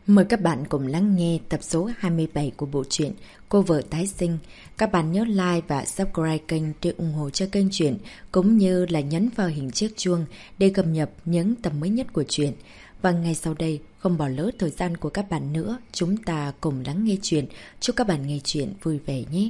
Mời các bạn cùng lắng nghe tập số 27 của bộ truyện Cô vợ tái sinh. Các bạn nhớ like và subscribe kênh để ủng hộ cho kênh truyện, cũng như là nhấn vào hình chiếc chuông để cập nhật những tập mới nhất của truyện. Và ngay sau đây, không bỏ lỡ thời gian của các bạn nữa, chúng ta cùng lắng nghe truyện. Chúc các bạn nghe truyện vui vẻ nhé!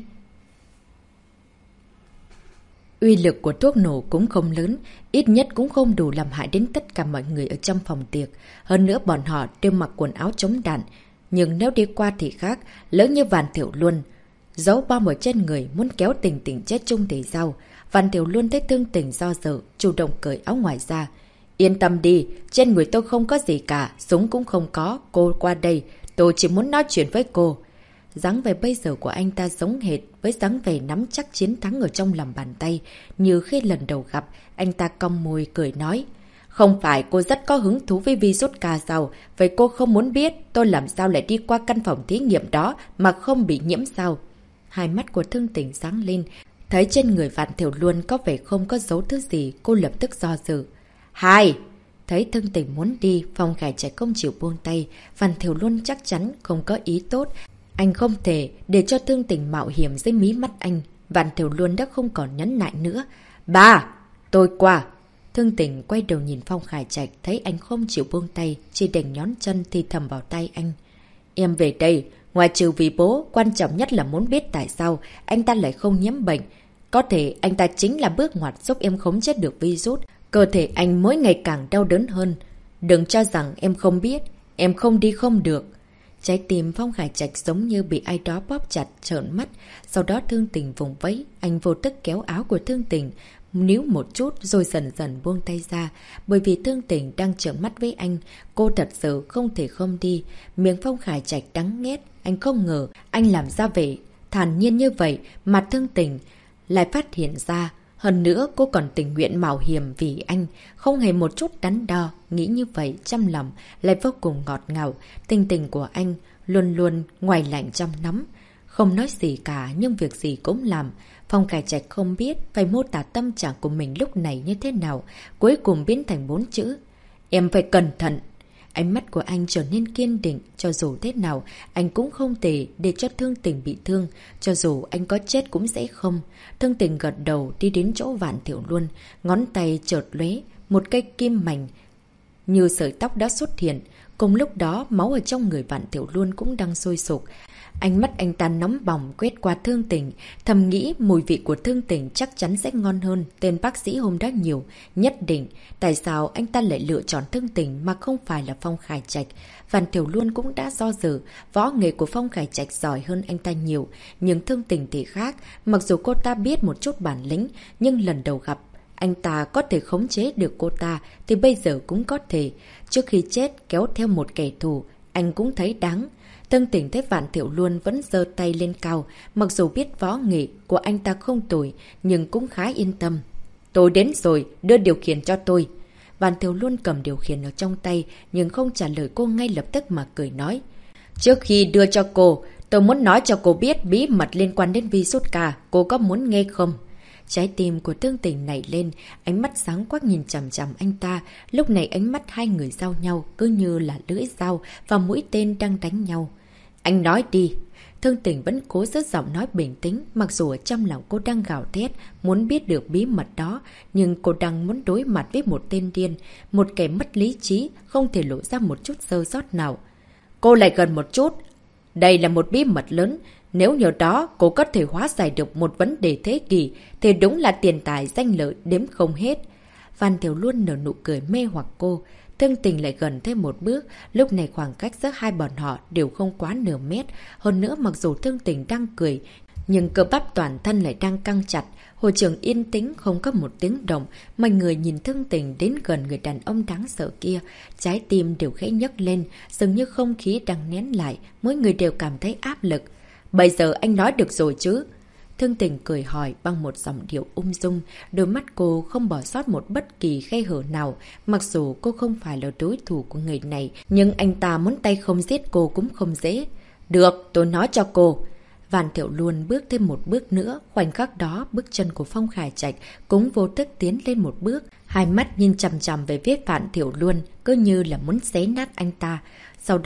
Uy lực của thuốc nổ cũng không lớn, ít nhất cũng không đủ làm hại đến tất cả mọi người ở trong phòng tiệc. Hơn nữa bọn họ đều mặc quần áo chống đạn. Nhưng nếu đi qua thì khác, lỡ như Vạn Thiểu Luân giấu bom ở trên người muốn kéo Tình Tình chết chung thì sao? Vạn Thiểu Luân thấy Thương Tình do dự, chủ động cởi áo ngoài ra. Yên tâm đi, trên người tôi không có gì cả, súng cũng không có, cô qua đây, tôi chỉ muốn nói chuyện với cô. Dáng vẻ bây giờ của anh ta giống hệt với dáng vẻ nắm chắc chiến thắng ở trong lòng bàn tay, như khi lần đầu gặp, anh ta cong môi cười nói. Không phải cô rất có hứng thú với virus ca sao, vậy cô không muốn biết tôi làm sao lại đi qua căn phòng thí nghiệm đó mà không bị nhiễm sao? Hai mắt của Thương Tình sáng lên, thấy trên người Vạn Thiểu Luân có vẻ không có dấu thứ gì, cô lập tức do dự. Hai! Thấy Thương Tình muốn đi, Phong Khải Trạch không chịu buông tay, Vạn Thiểu Luân chắc chắn không có ý tốt. Anh không thể để cho Thương Tình mạo hiểm dưới mí mắt anh. Vạn Thiểu Luân đã không còn nhẫn nại nữa. Ba! Tôi qua! Thương Tình quay đầu nhìn Phong Khải Trạch, thấy anh không chịu buông tay, chỉ đành nhón chân thì thầm vào tay anh. Em về đây, ngoài trừ vì bố, quan trọng nhất là muốn biết tại sao anh ta lại không nhiễm bệnh. Có thể anh ta chính là bước ngoặt giúp em khống chế được virus. Cơ thể anh mỗi ngày càng đau đớn hơn. Đừng cho rằng em không biết, em không đi không được. Trái tim Phong Khải Trạch giống như bị ai đó bóp chặt, trợn mắt. Sau đó Thương Tình vùng vẫy, anh vô thức kéo áo của Thương Tình, níu một chút rồi dần dần buông tay ra. Bởi vì Thương Tình đang trợn mắt với anh, cô thật sự không thể không đi. Miệng Phong Khải Trạch đắng nghét, anh không ngờ anh làm ra vẻ thản nhiên như vậy mà Thương Tình lại phát hiện ra. Hơn nữa cô còn tình nguyện mạo hiểm vì anh, không hề một chút đắn đo, nghĩ như vậy trong lòng lại vô cùng ngọt ngào. Tình tình của anh luôn luôn ngoài lạnh trong nóng, không nói gì cả nhưng việc gì cũng làm. Phong Khải Trạch không biết phải mô tả tâm trạng của mình lúc này như thế nào, cuối cùng biến thành 4 chữ. Em phải cẩn thận. Ánh mắt của anh trở nên kiên định, cho dù thế nào, anh cũng không thể để cho Thương Tình bị thương, cho dù anh có chết cũng sẽ không. Thương Tình gật đầu đi đến chỗ Vạn Thiểu Luân, ngón tay chợt lóe, một cây kim mảnh như sợi tóc đã xuất hiện. Cùng lúc đó, máu ở trong người Vạn Thiểu Luân cũng đang sôi sục. Ánh mắt anh ta nóng bỏng quét qua Thương Tình, thầm nghĩ mùi vị của Thương Tình chắc chắn sẽ ngon hơn tên bác sĩ hôm đó nhiều. Nhất định, tại sao anh ta lại lựa chọn Thương Tình mà không phải là Phong Khải Trạch? Vạn Thiểu Luân cũng đã do dự, võ nghệ của Phong Khải Trạch giỏi hơn anh ta nhiều. Nhưng Thương Tình thì khác, mặc dù cô ta biết một chút bản lĩnh, nhưng lần đầu gặp anh ta có thể khống chế được cô ta thì bây giờ cũng có thể. Trước khi chết kéo theo một kẻ thù, anh cũng thấy đáng. Thương Tình thấy Vạn Thiểu Luân vẫn giơ tay lên cao, mặc dù biết võ nghệ của anh ta không tồi, nhưng cũng khá yên tâm. Tôi đến rồi, đưa điều khiển cho tôi. Vạn Thiểu Luân cầm điều khiển ở trong tay, nhưng không trả lời cô ngay lập tức mà cười nói. Trước khi đưa cho cô, tôi muốn nói cho cô biết bí mật liên quan đến virus ca, cô có muốn nghe không? Trái tim của Thương Tình nảy lên, ánh mắt sáng quắc nhìn chằm chằm anh ta. Lúc này ánh mắt hai người giao nhau, cứ như là lưỡi dao và mũi tên đang đánh nhau. Anh nói đi. Thương Tình vẫn cố giữ giọng nói bình tĩnh, mặc dù ở trong lòng cô đang gào thét, muốn biết được bí mật đó, nhưng cô đang muốn đối mặt với một tên điên, một kẻ mất lý trí, không thể lộ ra một chút sơ sót nào. Cô lại gần một chút. Đây là một bí mật lớn, nếu nhờ đó cô có thể hóa giải được một vấn đề thế kỷ, thì đúng là tiền tài danh lợi đếm không hết. Vạn Thiểu Luân nở nụ cười mê hoặc cô. Thương Tình lại gần thêm một bước, lúc này khoảng cách giữa hai bọn họ đều không quá nửa mét. Hơn nữa mặc dù Thương Tình đang cười, nhưng cơ bắp toàn thân lại đang căng chặt. Hội trường yên tĩnh không có một tiếng động, mọi người nhìn Thương Tình đến gần người đàn ông đáng sợ kia. Trái tim đều khẽ nhấc lên, dường như không khí đang nén lại, mỗi người đều cảm thấy áp lực. Bây giờ anh nói được rồi chứ? Thương Tình cười hỏi bằng một giọng điệu ung dung, đôi mắt cô không bỏ sót một bất kỳ khe hở nào. Mặc dù cô không phải là đối thủ của người này, nhưng anh ta muốn tay không giết cô cũng không dễ. Được, tôi nói cho cô. Vạn Thiểu Luân bước thêm một bước nữa, khoảnh khắc đó bước chân của Phong Khải Trạch cũng vô thức tiến lên một bước. Hai mắt nhìn chằm chằm về phía Vạn Thiểu Luân, cứ như là muốn xé nát anh ta. Sau đó,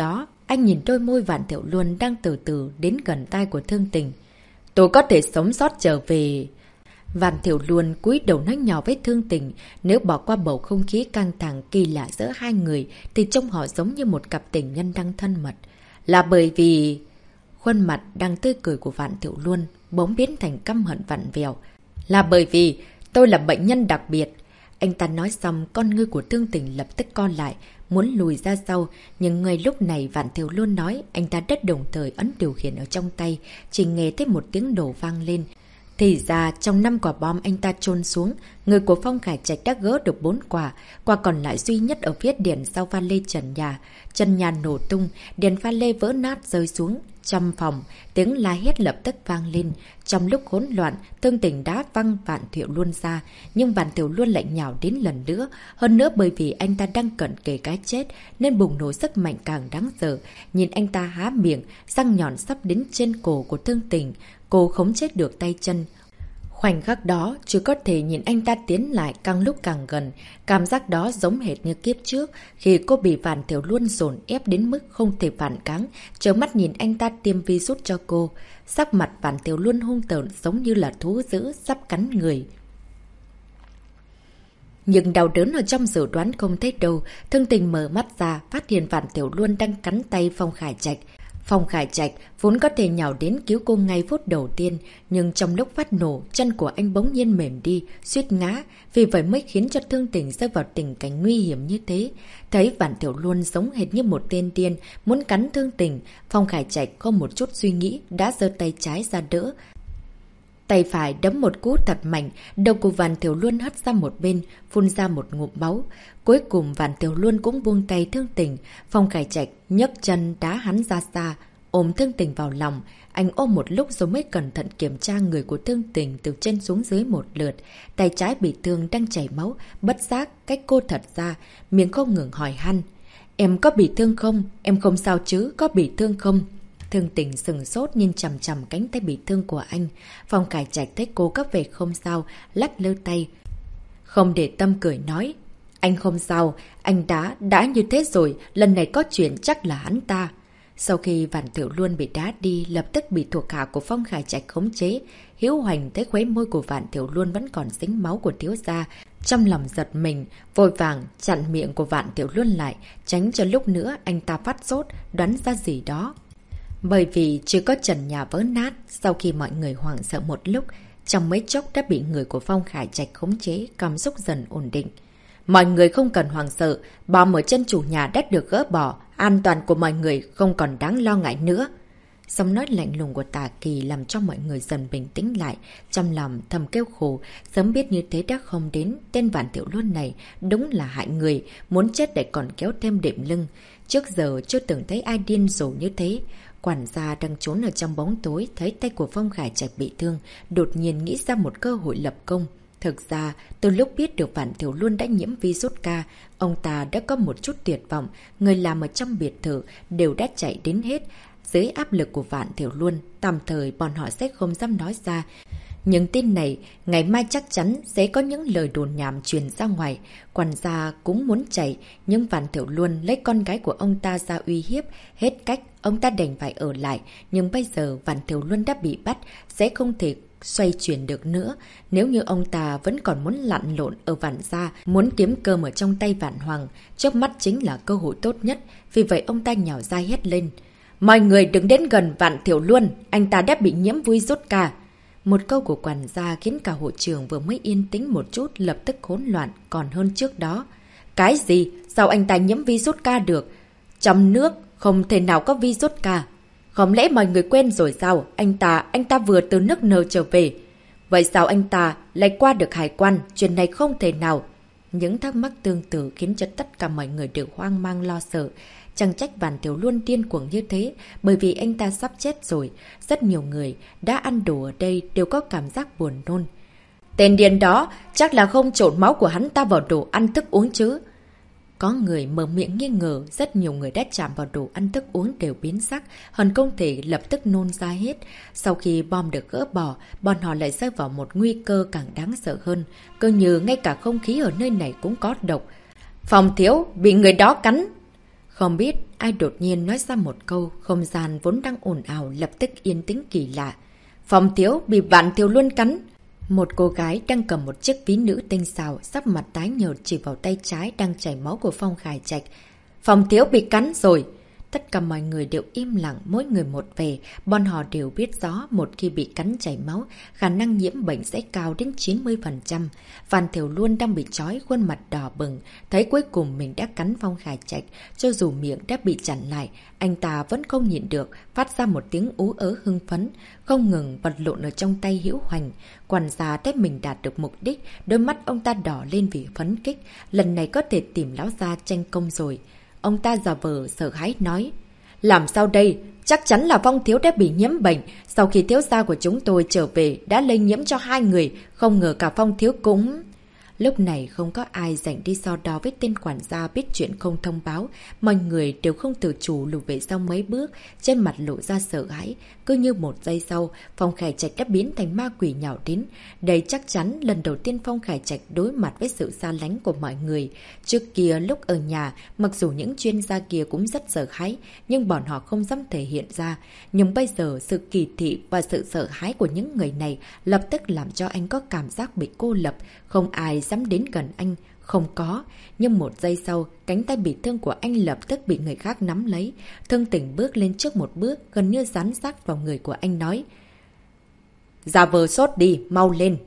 Anh nhìn đôi môi Vạn Thiệu Luân đang từ từ đến gần tai của Thương Tình. Tôi có thể sống sót trở về. Vạn Thiệu Luân cúi đầu nói nhỏ với Thương Tình, nếu bỏ qua bầu không khí căng thẳng kỳ lạ giữa hai người thì trông họ giống như một cặp tình nhân đang thân mật. Là bởi vì... Khuôn mặt đang tươi cười của Vạn Thiệu Luân bỗng biến thành căm hận vặn vẹo. Là bởi vì tôi là bệnh nhân đặc biệt. Anh ta nói xong, con ngươi của Thương Tình lập tức co lại, muốn lùi ra sau. Nhưng ngay lúc này Vạn Thiệu Luân nói, anh ta rất đồng thời ấn điều khiển ở trong tay, chỉ nghe thấy một tiếng nổ vang lên. Thì ra, trong 5 quả bom anh ta chôn xuống, người của Phong Khải Trạch đã gỡ được 4 quả, quả còn lại duy nhất ở phía điện sau pha lê trần nhà. Trần nhà nổ tung, điện pha lê vỡ nát rơi xuống. Trong phòng, tiếng la hét lập tức vang lên. Trong lúc hỗn loạn, Thương Tình đã văng Vạn Thiệu Luân ra, nhưng Vạn Thiệu Luân lại nhào đến lần nữa. Hơn nữa bởi vì anh ta đang cận kề cái chết, nên bùng nổ sức mạnh càng đáng sợ. Nhìn anh ta há miệng, răng nhọn sắp đến trên cổ của Thương Tình. Cô khống chế được tay chân. Khoảnh khắc đó, chỉ có thể nhìn anh ta tiến lại càng lúc càng gần. Cảm giác đó giống hệt như kiếp trước, khi cô bị Vạn Thiệu Luân dồn ép đến mức không thể phản kháng, trơ mắt nhìn anh ta tiêm virus cho cô. Sắc mặt Vạn Thiệu Luân hung tợn giống như là thú dữ sắp cắn người. Nhưng đau đớn ở trong dự đoán không thấy đâu. Thương Tình mở mắt ra, phát hiện Vạn Thiệu Luân đang cắn tay Phong Khải Trạch. Phong Khải Trạch vốn có thể nhào đến cứu cô ngay phút đầu tiên, nhưng trong lúc phát nổ, chân của anh bỗng nhiên mềm đi, suýt ngã, vì vậy mới khiến cho Thương Tình rơi vào tình cảnh nguy hiểm như thế. Thấy Vạn Thiệu Luân giống hệt như một tên điên, muốn cắn Thương Tình, Phong Khải Trạch không một chút suy nghĩ, đã giơ tay trái ra đỡ. Tay phải đấm một cú thật mạnh, đầu của Vạn Thiệu Luân hất ra một bên, phun ra một ngụm máu. Cuối cùng Vạn Thiệu Luân cũng buông tay Thương Tình. Phong Khải Trạch nhấc chân đá hắn ra xa, ôm Thương Tình vào lòng. Anh ôm một lúc rồi mới cẩn thận kiểm tra người của Thương Tình từ trên xuống dưới một lượt. Tay trái bị thương đang chảy máu, bất giác cách cô thật ra, miệng không ngừng hỏi han. Em có bị thương không? Em không sao chứ, có bị thương không? Thương Tình sừng sốt nhìn chằm chằm cánh tay bị thương của anh. Phong Khải Trạch thấy cô có vẻ không sao, lắc lơ tay. Không để tâm cười nói. Anh không sao, anh đã như thế rồi, lần này có chuyện chắc là hắn ta. Sau khi Vạn Thiệu Luân bị đá đi, lập tức bị thuộc hạ của Phong Khải Trạch khống chế. Hiếu Hoành thấy khóe môi của Vạn Thiệu Luân vẫn còn dính máu của thiếu gia. Trong lòng giật mình, vội vàng chặn miệng của Vạn Thiệu Luân lại, tránh cho lúc nữa anh ta phát sốt, đoán ra gì đó. Bởi vì chưa có trần nhà vỡ nát, sau khi mọi người hoảng sợ một lúc, trong mấy chốc đã bị người của Phong Khải Trạch khống chế, cảm xúc dần ổn định. Mọi người không cần hoảng sợ, bom ở chân chủ nhà đã được gỡ bỏ, an toàn của mọi người không còn đáng lo ngại nữa. Giọng nói lạnh lùng của Tà Kỳ làm cho mọi người dần bình tĩnh lại, trong lòng thầm kêu khổ, sớm biết như thế đã không đến, tên Vạn Thiệu Luân này đúng là hại người, muốn chết để còn kéo thêm đệm lưng. Trước giờ chưa từng thấy ai điên rồ như thế. Quản gia đang trốn ở trong bóng tối, thấy tay của Phong Khải Trạch bị thương, đột nhiên nghĩ ra một cơ hội lập công. Thực ra, từ lúc biết được Vạn Thiệu Luân đã nhiễm virus K, ông ta đã có một chút tuyệt vọng, người làm ở trong biệt thự đều đã chạy đến hết. Dưới áp lực của Vạn Thiệu Luân, tạm thời bọn họ sẽ không dám nói ra. Nhưng tin này, ngày mai chắc chắn sẽ có những lời đồn nhảm truyền ra ngoài. Quản gia cũng muốn chạy, nhưng Vạn Thiệu Luân lấy con gái của ông ta ra uy hiếp. Hết cách, ông ta đành phải ở lại. Nhưng bây giờ Vạn Thiệu Luân đã bị bắt, sẽ không thể xoay chuyển được nữa. Nếu như ông ta vẫn còn muốn lặn lộn ở Vạn gia, muốn kiếm cơm ở trong tay Vạn Hoàng, chớp mắt chính là cơ hội tốt nhất. Vì vậy ông ta nhào ra hét lên. Mọi người đừng đến gần Vạn Thiệu Luân, anh ta đã bị nhiễm virus K. Một câu của quản gia khiến cả hội trường vừa mới yên tĩnh một chút lập tức hỗn loạn còn hơn trước đó. Cái gì? Sao anh ta nhiễm virus K được? Trong nước không thể nào có virus K. Không lẽ mọi người quên rồi sao? Anh ta vừa từ nước N trở về. Vậy sao anh ta lại qua được hải quan? Chuyện này không thể nào. Những thắc mắc tương tự khiến cho tất cả mọi người đều hoang mang lo sợ. Chẳng trách Vạn Thiệu Luân điên cuồng như thế, bởi vì anh ta sắp chết rồi. Rất nhiều người đã ăn đồ ở đây đều có cảm giác buồn nôn. Tên điên đó chắc là không trộn máu của hắn ta vào đồ ăn thức uống chứ. Có người mở miệng nghi ngờ, rất nhiều người đã chạm vào đồ ăn thức uống đều biến sắc, hận không thể lập tức nôn ra hết. Sau khi bom được gỡ bỏ, bọn họ lại rơi vào một nguy cơ càng đáng sợ hơn. Cơ như ngay cả không khí ở nơi này cũng có độc. Phòng thiếu, bị người đó cắn. Không biết ai đột nhiên nói ra một câu, không gian vốn đang ồn ào lập tức yên tĩnh kỳ lạ. Phong thiếu bị vạn thiếu luôn cắn. Một cô gái đang cầm một chiếc ví nữ tinh xào, sắc mặt tái nhợt chỉ vào tay trái đang chảy máu của Phong Khải Trạch. Phong thiếu bị cắn rồi. Tất cả mọi người đều im lặng, mỗi người một về. Bọn họ đều biết rõ một khi bị cắn chảy máu, khả năng nhiễm bệnh sẽ cao đến 90%. Phan Thiểu Luân đang bị trói, khuôn mặt đỏ bừng. Thấy cuối cùng mình đã cắn Phong Khải Trạch, cho dù miệng đã bị chặn lại, anh ta vẫn không nhịn được, phát ra một tiếng ú ớ hưng phấn, không ngừng vật lộn ở trong tay hữu hoành. Quản gia thấy mình đạt được mục đích, đôi mắt ông ta đỏ lên vì phấn kích. Lần này có thể tìm lão gia tranh công rồi. Ông ta giả vờ sợ hãi nói. Làm sao đây? Chắc chắn là Phong thiếu đã bị nhiễm bệnh. Sau khi thiếu gia của chúng tôi trở về đã lây nhiễm cho hai người. Không ngờ cả Phong thiếu cũng... Lúc này không có ai rảnh đi so đo với tên quản gia biết chuyện không thông báo. Mọi người đều không tự chủ lùi về sau mấy bước, trên mặt lộ ra sợ hãi. Cứ như một giây sau, Phong Khải Trạch đã biến thành ma quỷ nhào đến. Đây chắc chắn lần đầu tiên Phong Khải Trạch đối mặt với sự xa lánh của mọi người. Trước kia lúc ở nhà, mặc dù những chuyên gia kia cũng rất sợ hãi, nhưng bọn họ không dám thể hiện ra. Nhưng bây giờ sự kỳ thị và sự sợ hãi của những người này lập tức làm cho anh có cảm giác bị cô lập. Không ai dám đến gần anh, không có. Nhưng một giây sau, cánh tay bị thương của anh lập tức bị người khác nắm lấy. Thương Tình bước lên trước một bước, gần như dán sát vào người của anh nói. Giả vờ sốt đi, mau lên.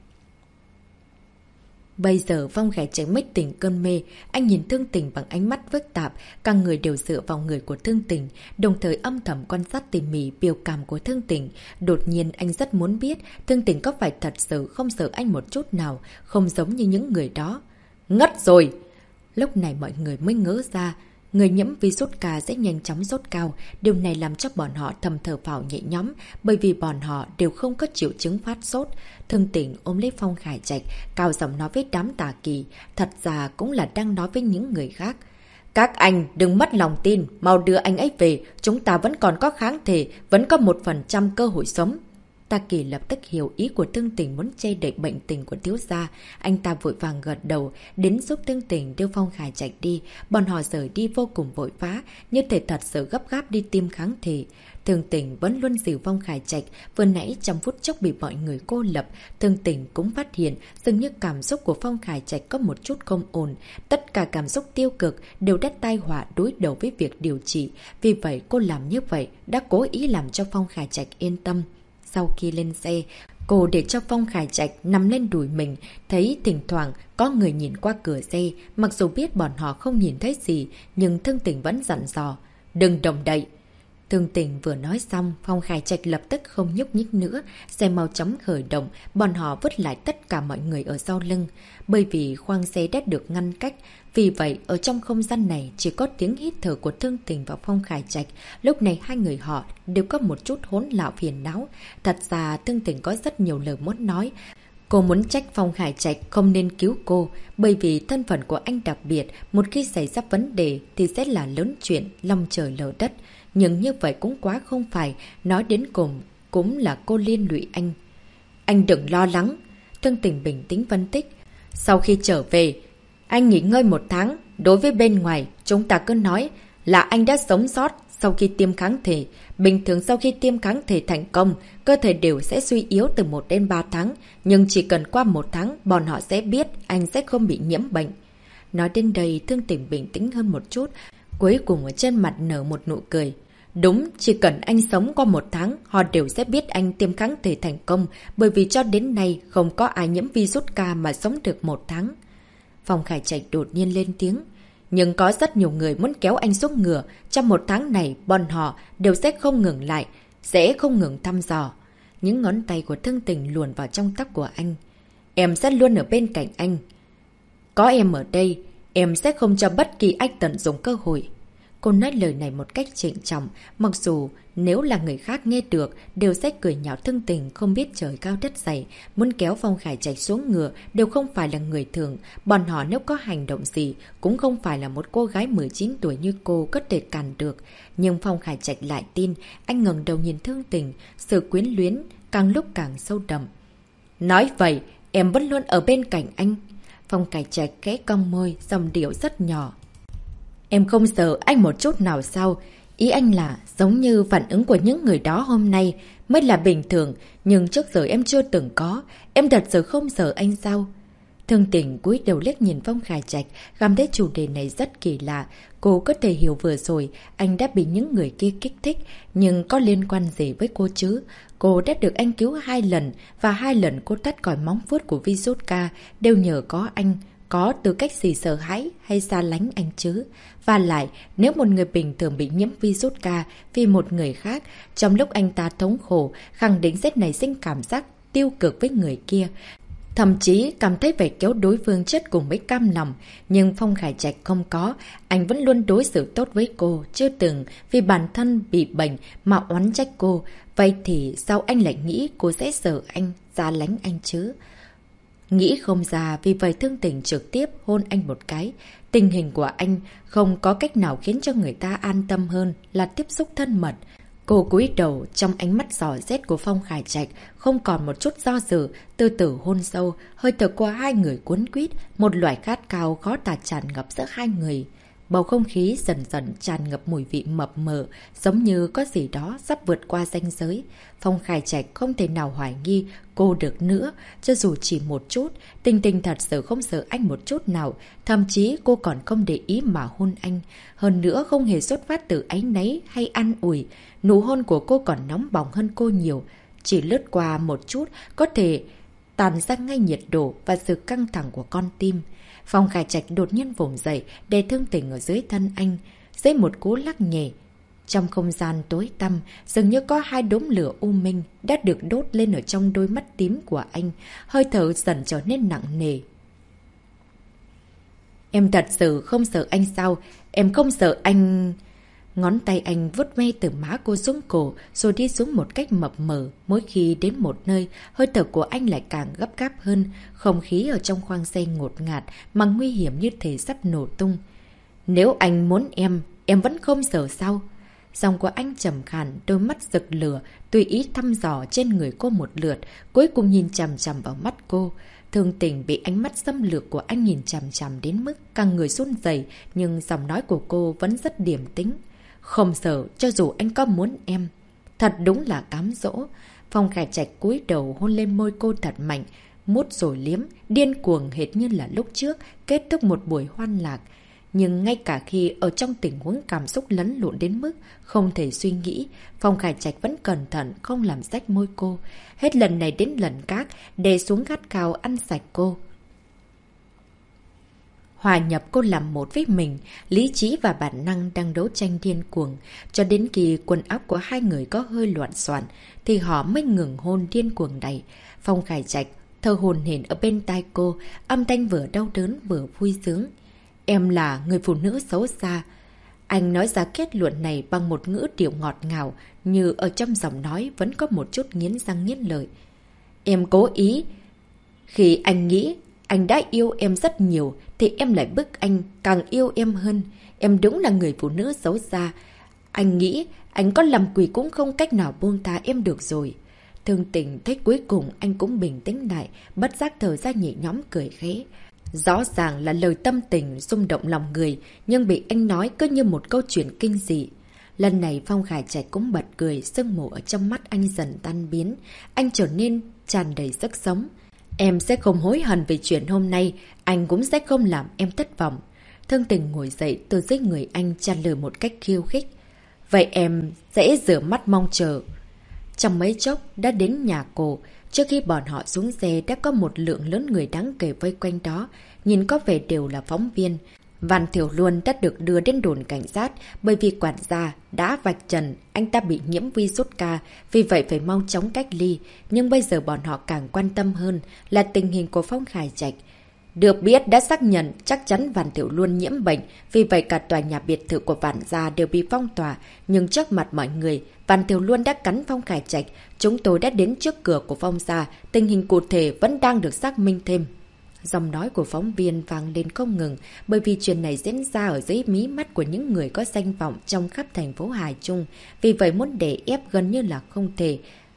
Bây giờ Phong Khải Trạch mới tỉnh cơn mê, anh nhìn Thương Tình bằng ánh mắt phức tạp, cả người đều dựa vào người của Thương Tình, đồng thời âm thầm quan sát tỉ mỉ biểu cảm của Thương Tình. Đột nhiên anh rất muốn biết Thương Tình có phải thật sự không sợ anh một chút nào, không giống như những người đó. Ngất rồi! Lúc này mọi người mới ngỡ ra, người nhiễm virus K sẽ nhanh chóng sốt cao. Điều này làm cho bọn họ thầm thở phào nhẹ nhõm, bởi vì bọn họ đều không có triệu chứng phát sốt. Thương Tình ôm lấy Phong Khải Trạch, cao giọng nói với đám tà kỳ, thật ra cũng là đang nói với những người khác. Các anh đừng mất lòng tin, mau đưa anh ấy về, chúng ta vẫn còn có kháng thể, vẫn có 1% cơ hội sống. Tà Kỳ lập tức hiểu ý của Thương Tình muốn che đậy bệnh tình của thiếu gia. Anh ta vội vàng gật đầu, đến giúp Thương Tình đưa Phong Khải Trạch đi. Bọn họ rời đi vô cùng vội vã, như thể thật sự gấp gáp đi tiêm kháng thể. Thương Tình vẫn luôn dìu Phong Khải Trạch, vừa nãy trong phút chốc bị mọi người cô lập. Thương Tình cũng phát hiện, dường như cảm xúc của Phong Khải Trạch có một chút không ổn. Tất cả cảm xúc tiêu cực đều đã tai họa đối đầu với việc điều trị. Vì vậy cô làm như vậy, đã cố ý làm cho Phong Khải Trạch yên tâm. Sau khi lên xe, cô để cho Phong Khải Trạch nằm lên đùi mình, thấy thỉnh thoảng có người nhìn qua cửa xe, mặc dù biết bọn họ không nhìn thấy gì, nhưng Thương Tình vẫn dặn dò, đừng động đậy. Thương Tình vừa nói xong, Phong Khải Trạch lập tức không nhúc nhích nữa, xe mau chóng khởi động, bọn họ vứt lại tất cả mọi người ở sau lưng. Bởi vì khoang xe đã được ngăn cách, vì vậy ở trong không gian này chỉ có tiếng hít thở của Thương Tình và Phong Khải Trạch. Lúc này hai người họ đều có một chút hỗn loạn phiền não. Thật ra Thương Tình có rất nhiều lời muốn nói. Cô muốn trách Phong Khải Trạch không nên cứu cô, bởi vì thân phận của anh đặc biệt, một khi xảy ra vấn đề thì sẽ là lớn chuyện, long trời lở đất. Nhưng như vậy cũng quá không phải, nói đến cùng cũng là cô liên lụy anh. Anh đừng lo lắng, Thương Tình bình tĩnh phân tích. Sau khi trở về, anh nghỉ ngơi 1 tháng, đối với bên ngoài, chúng ta cứ nói là anh đã sống sót sau khi tiêm kháng thể. Bình thường sau khi tiêm kháng thể thành công, cơ thể đều sẽ suy yếu từ 1 đến 3 tháng, nhưng chỉ cần qua 1 tháng, bọn họ sẽ biết anh sẽ không bị nhiễm bệnh. Nói đến đây, Thương Tình bình tĩnh hơn một chút, cuối cùng ở trên mặt nở một nụ cười. Đúng, chỉ cần anh sống qua 1 tháng, họ đều sẽ biết anh tiêm kháng thể thành công, bởi vì cho đến nay không có ai nhiễm virus K mà sống được 1 tháng. Phong Khải Trạch đột nhiên lên tiếng. Nhưng có rất nhiều người muốn kéo anh xuống ngựa. Trong 1 tháng này, bọn họ đều sẽ không ngừng lại, sẽ không ngừng thăm dò. Những ngón tay của Thương Tình luồn vào trong tóc của anh. Em sẽ luôn ở bên cạnh anh. Có em ở đây, em sẽ không cho bất kỳ ai tận dụng cơ hội. Cô nói lời này một cách trịnh trọng, mặc dù nếu là người khác nghe được đều sẽ cười nhạo Thương Tình không biết trời cao đất dày, muốn kéo Phong Khải Trạch xuống ngựa đều không phải là người thường, bọn họ nếu có hành động gì cũng không phải là một cô gái 19 tuổi như cô có thể cản được. Nhưng Phong Khải Trạch lại tin, anh ngẩng đầu nhìn Thương Tình, sự quyến luyến càng lúc càng sâu đậm. Nói vậy, em vẫn luôn ở bên cạnh anh. Phong Khải Trạch khẽ cong môi, giọng điệu rất nhỏ. Em không sợ anh một chút nào sao? Ý anh là giống như phản ứng của những người đó hôm nay mới là bình thường, nhưng trước giờ em chưa từng có. Em thật sự không sợ anh sao? Thương Tình cúi đầu liếc nhìn Phong Khải Trạch, cảm thấy chủ đề này rất kỳ lạ. Cô có thể hiểu vừa rồi anh đã bị những người kia kích thích, nhưng có liên quan gì với cô chứ? Cô đã được anh cứu 2 lần, và 2 lần cô tắt còi móng vuốt của virus K đều nhờ có anh. Có tư cách gì sợ hãi hay xa lánh anh chứ? Và lại, nếu một người bình thường bị nhiễm virus K vì một người khác, trong lúc anh ta thống khổ, khẳng định sẽ nảy sinh cảm giác tiêu cực với người kia. Thậm chí cảm thấy phải kéo đối phương chết cùng mới cam lòng. Nhưng Phong Khải Trạch không có. Anh vẫn luôn đối xử tốt với cô, chưa từng vì bản thân bị bệnh mà oán trách cô. Vậy thì sao anh lại nghĩ cô sẽ sợ anh, xa lánh anh chứ? Nghĩ không ra, vì vậy Thương Tình trực tiếp hôn anh một cái. Tình hình của anh không có cách nào khiến cho người ta an tâm hơn là tiếp xúc thân mật. Cô cúi đầu, trong ánh mắt giỏ rét của Phong Khải Trạch không còn một chút do dự, từ từ hôn sâu, hơi thở qua hai người cuốn quýt, một loại khát cao khó tả tràn ngập giữa hai người. Bầu không khí dần dần tràn ngập mùi vị mập mờ, giống như có gì đó sắp vượt qua ranh giới. Phong Khải Trạch không thể nào hoài nghi cô được nữa, cho dù chỉ một chút. Tình Tình thật sự không sợ anh một chút nào, thậm chí cô còn không để ý mà hôn anh. Hơn nữa không hề xuất phát từ áy náy hay an ủi, nụ hôn của cô còn nóng bỏng hơn cô nhiều. Chỉ lướt qua một chút có thể tàn ra ngay nhiệt độ và sự căng thẳng của con tim. Phong Khải Trạch đột nhiên vùng dậy, để Thương Tình ở dưới thân anh, dưới một cú lắc nhẹ. Trong không gian tối tăm, dường như có 2 đốm lửa u minh đã được đốt lên ở trong đôi mắt tím của anh, hơi thở dần trở nên nặng nề. Em thật sự không sợ anh sao? Em không sợ anh... Ngón tay anh vuốt ve từ má cô xuống cổ, rồi đi xuống một cách mập mờ. Mỗi khi đến một nơi, hơi thở của anh lại càng gấp gáp hơn. Không khí ở trong khoang xe ngột ngạt, mà nguy hiểm như thể sắp nổ tung. Nếu anh muốn em vẫn không sợ sao? Giọng của anh trầm khàn, đôi mắt rực lửa, tùy ý thăm dò trên người cô một lượt, cuối cùng nhìn chằm chằm vào mắt cô. Thương Tình bị ánh mắt xâm lược của anh nhìn chằm chằm đến mức cả người run rẩy, nhưng giọng nói của cô vẫn rất điềm tĩnh. Không sợ, cho dù anh có muốn em. Thật đúng là cám dỗ. Phong Khải Trạch cúi đầu hôn lên môi cô thật mạnh, mút rồi liếm, điên cuồng hệt như là lúc trước, kết thúc một buổi hoan lạc. Nhưng ngay cả khi ở trong tình huống cảm xúc lẫn lộn đến mức không thể suy nghĩ, Phong Khải Trạch vẫn cẩn thận không làm rách môi cô. Hết lần này đến lần khác, đè xuống gắt cao ăn sạch cô. Hòa nhập cô làm một với mình, lý trí và bản năng đang đấu tranh điên cuồng. Cho đến khi quần áo của hai người có hơi loạn soạn, thì họ mới ngừng hôn điên cuồng này. Phong Khải Trạch thở hổn hển ở bên tai cô, âm thanh vừa đau đớn vừa vui sướng. Em là người phụ nữ xấu xa. Anh nói ra kết luận này bằng một ngữ điệu ngọt ngào, như ở trong giọng nói vẫn có một chút nghiến răng nghiến lợi. Em cố ý. Khi anh nghĩ anh đã yêu em rất nhiều, thì em lại bức anh càng yêu em hơn. Em đúng là người phụ nữ xấu xa. Anh nghĩ anh có làm quỷ cũng không cách nào buông tha em được rồi. Thương Tình thấy cuối cùng anh cũng bình tĩnh lại, bất giác thở ra nhẹ nhõm cười khẽ. Rõ ràng là lời tâm tình rung động lòng người, nhưng bị anh nói cứ như một câu chuyện kinh dị. Lần này Phong Khải Trạch cũng bật cười, sương mù ở trong mắt anh dần tan biến. Anh trở nên tràn đầy sức sống. Em sẽ không hối hận về chuyện hôm nay, anh cũng sẽ không làm em thất vọng. Thương Tình ngồi dậy từ dưới người anh trả lời một cách khiêu khích. Vậy em sẽ rửa mắt mong chờ. Trong mấy chốc đã đến nhà cô. Trước khi bọn họ xuống xe đã có một lượng lớn người đáng kể vây quanh đó, nhìn có vẻ đều là phóng viên. Văn Thiểu Luân đã được đưa đến đồn cảnh sát bởi vì quản gia đã vạch trần anh ta bị nhiễm virus K, vì vậy phải mau chóng cách ly. Nhưng bây giờ bọn họ càng quan tâm hơn là tình hình của Phong Khải Trạch. Được biết đã xác nhận chắc chắn Văn Thiểu Luân nhiễm bệnh, vì vậy cả tòa nhà biệt thự của Vạn gia đều bị phong tỏa. Nhưng trước mặt mọi người, Văn Thiểu Luân đã cắn Phong Khải Trạch. Chúng tôi đã đến trước cửa của Phong gia, tình hình cụ thể vẫn đang được xác minh thêm. Giọng nói của phóng viên vang lên không ngừng, bởi vì chuyện này diễn ra ở dưới mí mắt của những người có danh vọng trong khắp thành phố Hải Trung. Vì vậy muốn để ép gần như là không thể.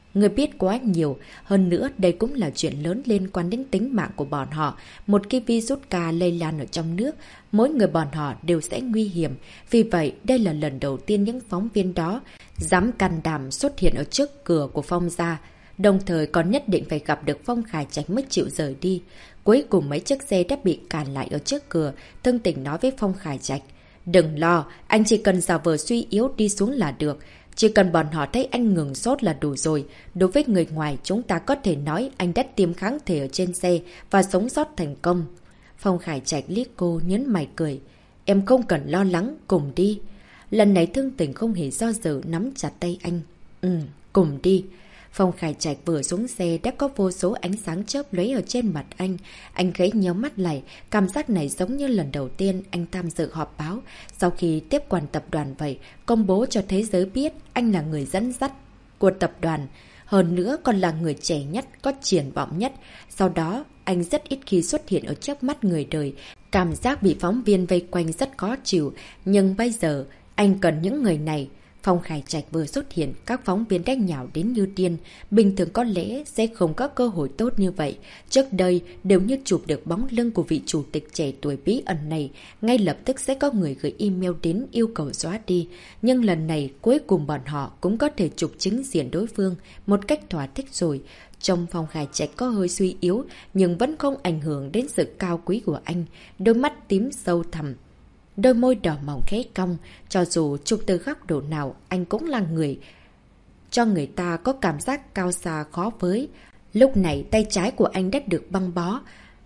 Người biết quá nhiều, hơn nữa đây cũng là chuyện lớn liên quan đến tính mạng của bọn họ. Một khi virus K lây lan ở trong nước, mỗi người bọn họ đều sẽ nguy hiểm. Vì vậy, đây là lần đầu tiên những phóng viên đó dám can đảm xuất hiện ở trước cửa của Phong gia. Đồng thời còn nhất định phải gặp được Phong Khải Trạch mới chịu rời đi. Cuối cùng mấy chiếc xe đã bị cản lại ở trước cửa, Thương Tình nói với Phong Khải Trạch. Đừng lo, anh chỉ cần giả vờ suy yếu đi xuống là được. Chỉ cần bọn họ thấy anh ngừng sốt là đủ rồi. Đối với người ngoài, chúng ta có thể nói anh đã tiêm kháng thể ở trên xe và sống sót thành công. Phong Khải Trạch liếc cô nhấn mày cười. Em không cần lo lắng, cùng đi. Lần này Thương Tình không hề do dự nắm chặt tay anh. Cùng đi. Phong Khải Trạch vừa xuống xe đã có vô số ánh sáng chớp lóe ở trên mặt anh. Anh ghé nhíu mắt lại, cảm giác này giống như lần đầu tiên anh tham dự họp báo. Sau khi tiếp quản tập đoàn vậy, công bố cho thế giới biết anh là người dẫn dắt của tập đoàn. Hơn nữa còn là người trẻ nhất, có triển vọng nhất. Sau đó, anh rất ít khi xuất hiện ở trước mắt người đời. Cảm giác bị phóng viên vây quanh rất khó chịu. Nhưng bây giờ, anh cần những người này. Phong Khải Trạch vừa xuất hiện, các phóng viên đã nhào đến như điên. Bình thường có lẽ sẽ không có cơ hội tốt như vậy. Trước đây, đều như chụp được bóng lưng của vị chủ tịch trẻ tuổi bí ẩn này, ngay lập tức sẽ có người gửi email đến yêu cầu xóa đi. Nhưng lần này, cuối cùng bọn họ cũng có thể chụp chính diện đối phương một cách thỏa thích rồi. Trong Phong Khải Trạch có hơi suy yếu, nhưng vẫn không ảnh hưởng đến sự cao quý của anh. Đôi mắt tím sâu thẳm, đôi môi đỏ mỏng khẽ cong, cho dù chụp từ góc độ nào, anh cũng là người cho người ta có cảm giác cao xa khó với. Lúc này tay trái của anh đã được băng bó.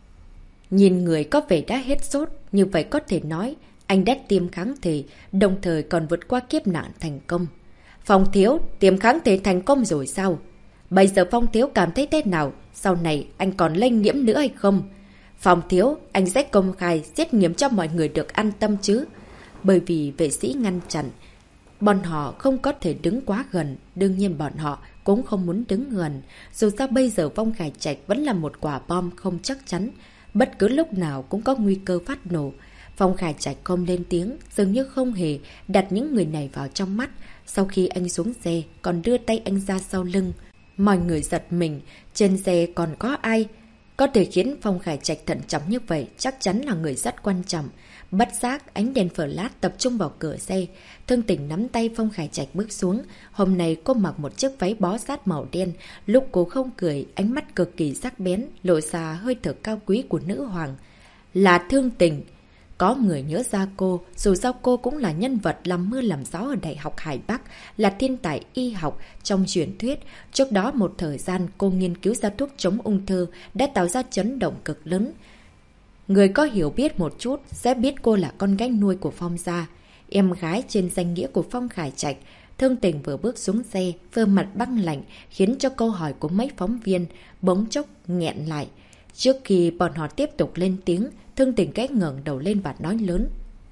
Nhìn người có vẻ đã hết sốt, như vậy có thể nói anh đã tiêm kháng thể, đồng thời còn vượt qua kiếp nạn thành công. Phong thiếu, tiêm kháng thể thành công rồi sao? Bây giờ Phong thiếu cảm thấy thế nào? Sau này anh còn lây nhiễm nữa hay không? Phong thiếu, anh sẽ công khai xét nghiệm cho mọi người được an tâm chứ. Bởi vì vệ sĩ ngăn chặn, bọn họ không có thể đứng quá gần. Đương nhiên bọn họ cũng không muốn đứng gần. Dù sao bây giờ Phong Khải Trạch vẫn là một quả bom không chắc chắn. Bất cứ lúc nào cũng có nguy cơ phát nổ. Phong Khải Trạch không lên tiếng, dường như không hề đặt những người này vào trong mắt. Sau khi anh xuống xe, còn đưa tay anh ra sau lưng. Mọi người giật mình, trên xe còn có ai? Có thể khiến Phong Khải Trạch thận trọng như vậy chắc chắn là người rất quan trọng. Bất giác, ánh đèn flash tập trung vào cửa xe. Thương Tình nắm tay Phong Khải Trạch bước xuống. Hôm nay cô mặc một chiếc váy bó sát màu đen. Lúc cô không cười, ánh mắt cực kỳ sắc bén, lộ ra hơi thở cao quý của nữ hoàng. Là Thương Tình. Có người nhớ ra cô, dù sao cô cũng là nhân vật làm mưa làm gió ở Đại học Hải Bắc, là thiên tài y học trong truyền thuyết. Trước đó một thời gian cô nghiên cứu ra thuốc chống ung thư đã tạo ra chấn động cực lớn. Người có hiểu biết một chút sẽ biết cô là con gái nuôi của Phong gia, em gái trên danh nghĩa của Phong Khải Trạch. Thương Tình vừa bước xuống xe, vừa mặt băng lạnh, khiến cho câu hỏi của mấy phóng viên bỗng chốc nghẹn lại. Trước khi bọn họ tiếp tục lên tiếng, Thương Tình cái ngẩng đầu lên và nói lớn.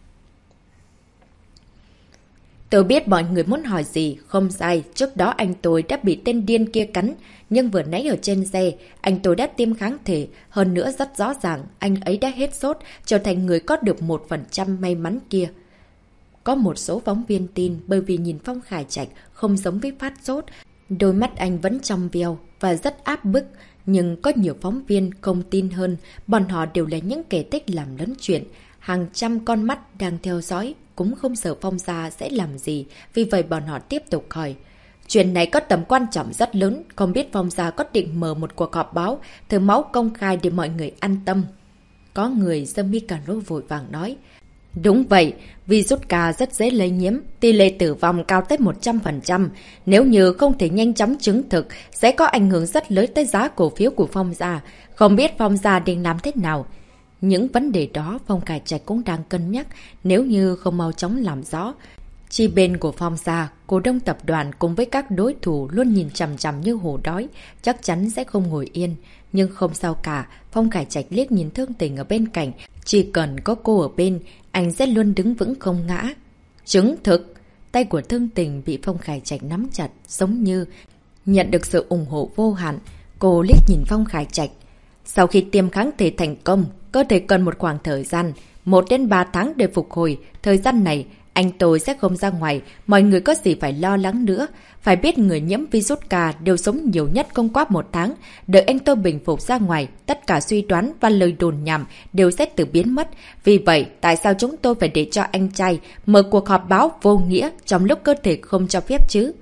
Tôi biết mọi người muốn hỏi gì, không sai, trước đó anh tôi đã bị tên điên kia cắn, nhưng vừa nãy ở trên xe, anh tôi đã tiêm kháng thể, hơn nữa rất rõ ràng, anh ấy đã hết sốt, trở thành người có được 1% may mắn kia. Có một số phóng viên tin bởi vì nhìn Phong Khải Trạch không giống với phát sốt, đôi mắt anh vẫn trong veo và rất áp bức. Nhưng có nhiều phóng viên không tin hơn, bọn họ đều là những kẻ thích làm lớn chuyện. Hàng trăm con mắt đang theo dõi, cũng không sợ Phong gia sẽ làm gì, vì vậy bọn họ tiếp tục hỏi. Chuyện này có tầm quan trọng rất lớn, không biết Phong gia có định mở một cuộc họp báo, thử máu công khai để mọi người an tâm. Có người dâm Mikano vội vàng nói. Đúng vậy, virus K rất dễ lây nhiễm, tỷ lệ tử vong cao tới 100%. Nếu như không thể nhanh chóng chứng thực, sẽ có ảnh hưởng rất lớn tới giá cổ phiếu của Phong gia. Không biết Phong gia định làm thế nào? Những vấn đề đó Phong Khải Trạch cũng đang cân nhắc, nếu như không mau chóng làm rõ. Chi bên của Phong gia, cổ đông tập đoàn cùng với các đối thủ luôn nhìn chằm chằm như hổ đói, chắc chắn sẽ không ngồi yên. Nhưng không sao cả, Phong Khải Trạch liếc nhìn Thương Tình ở bên cạnh, chỉ cần có cô ở bên, anh sẽ luôn đứng vững không ngã. Chứng thực, tay của Thương Tình bị Phong Khải Trạch nắm chặt, giống như nhận được sự ủng hộ vô hạn. Cô liếc nhìn Phong Khải Trạch. Sau khi tiêm kháng thể thành công, cơ thể cần một khoảng thời gian, 1 đến 3 tháng để phục hồi. Thời gian này, Anh tôi sẽ không ra ngoài, mọi người có gì phải lo lắng nữa. Phải biết người nhiễm virus K đều sống nhiều nhất không quá 1 tháng. Đợi anh tôi bình phục ra ngoài, tất cả suy đoán và lời đồn nhảm đều sẽ tự biến mất. Vì vậy, tại sao chúng tôi phải để cho anh trai mở cuộc họp báo vô nghĩa trong lúc cơ thể không cho phép chứ?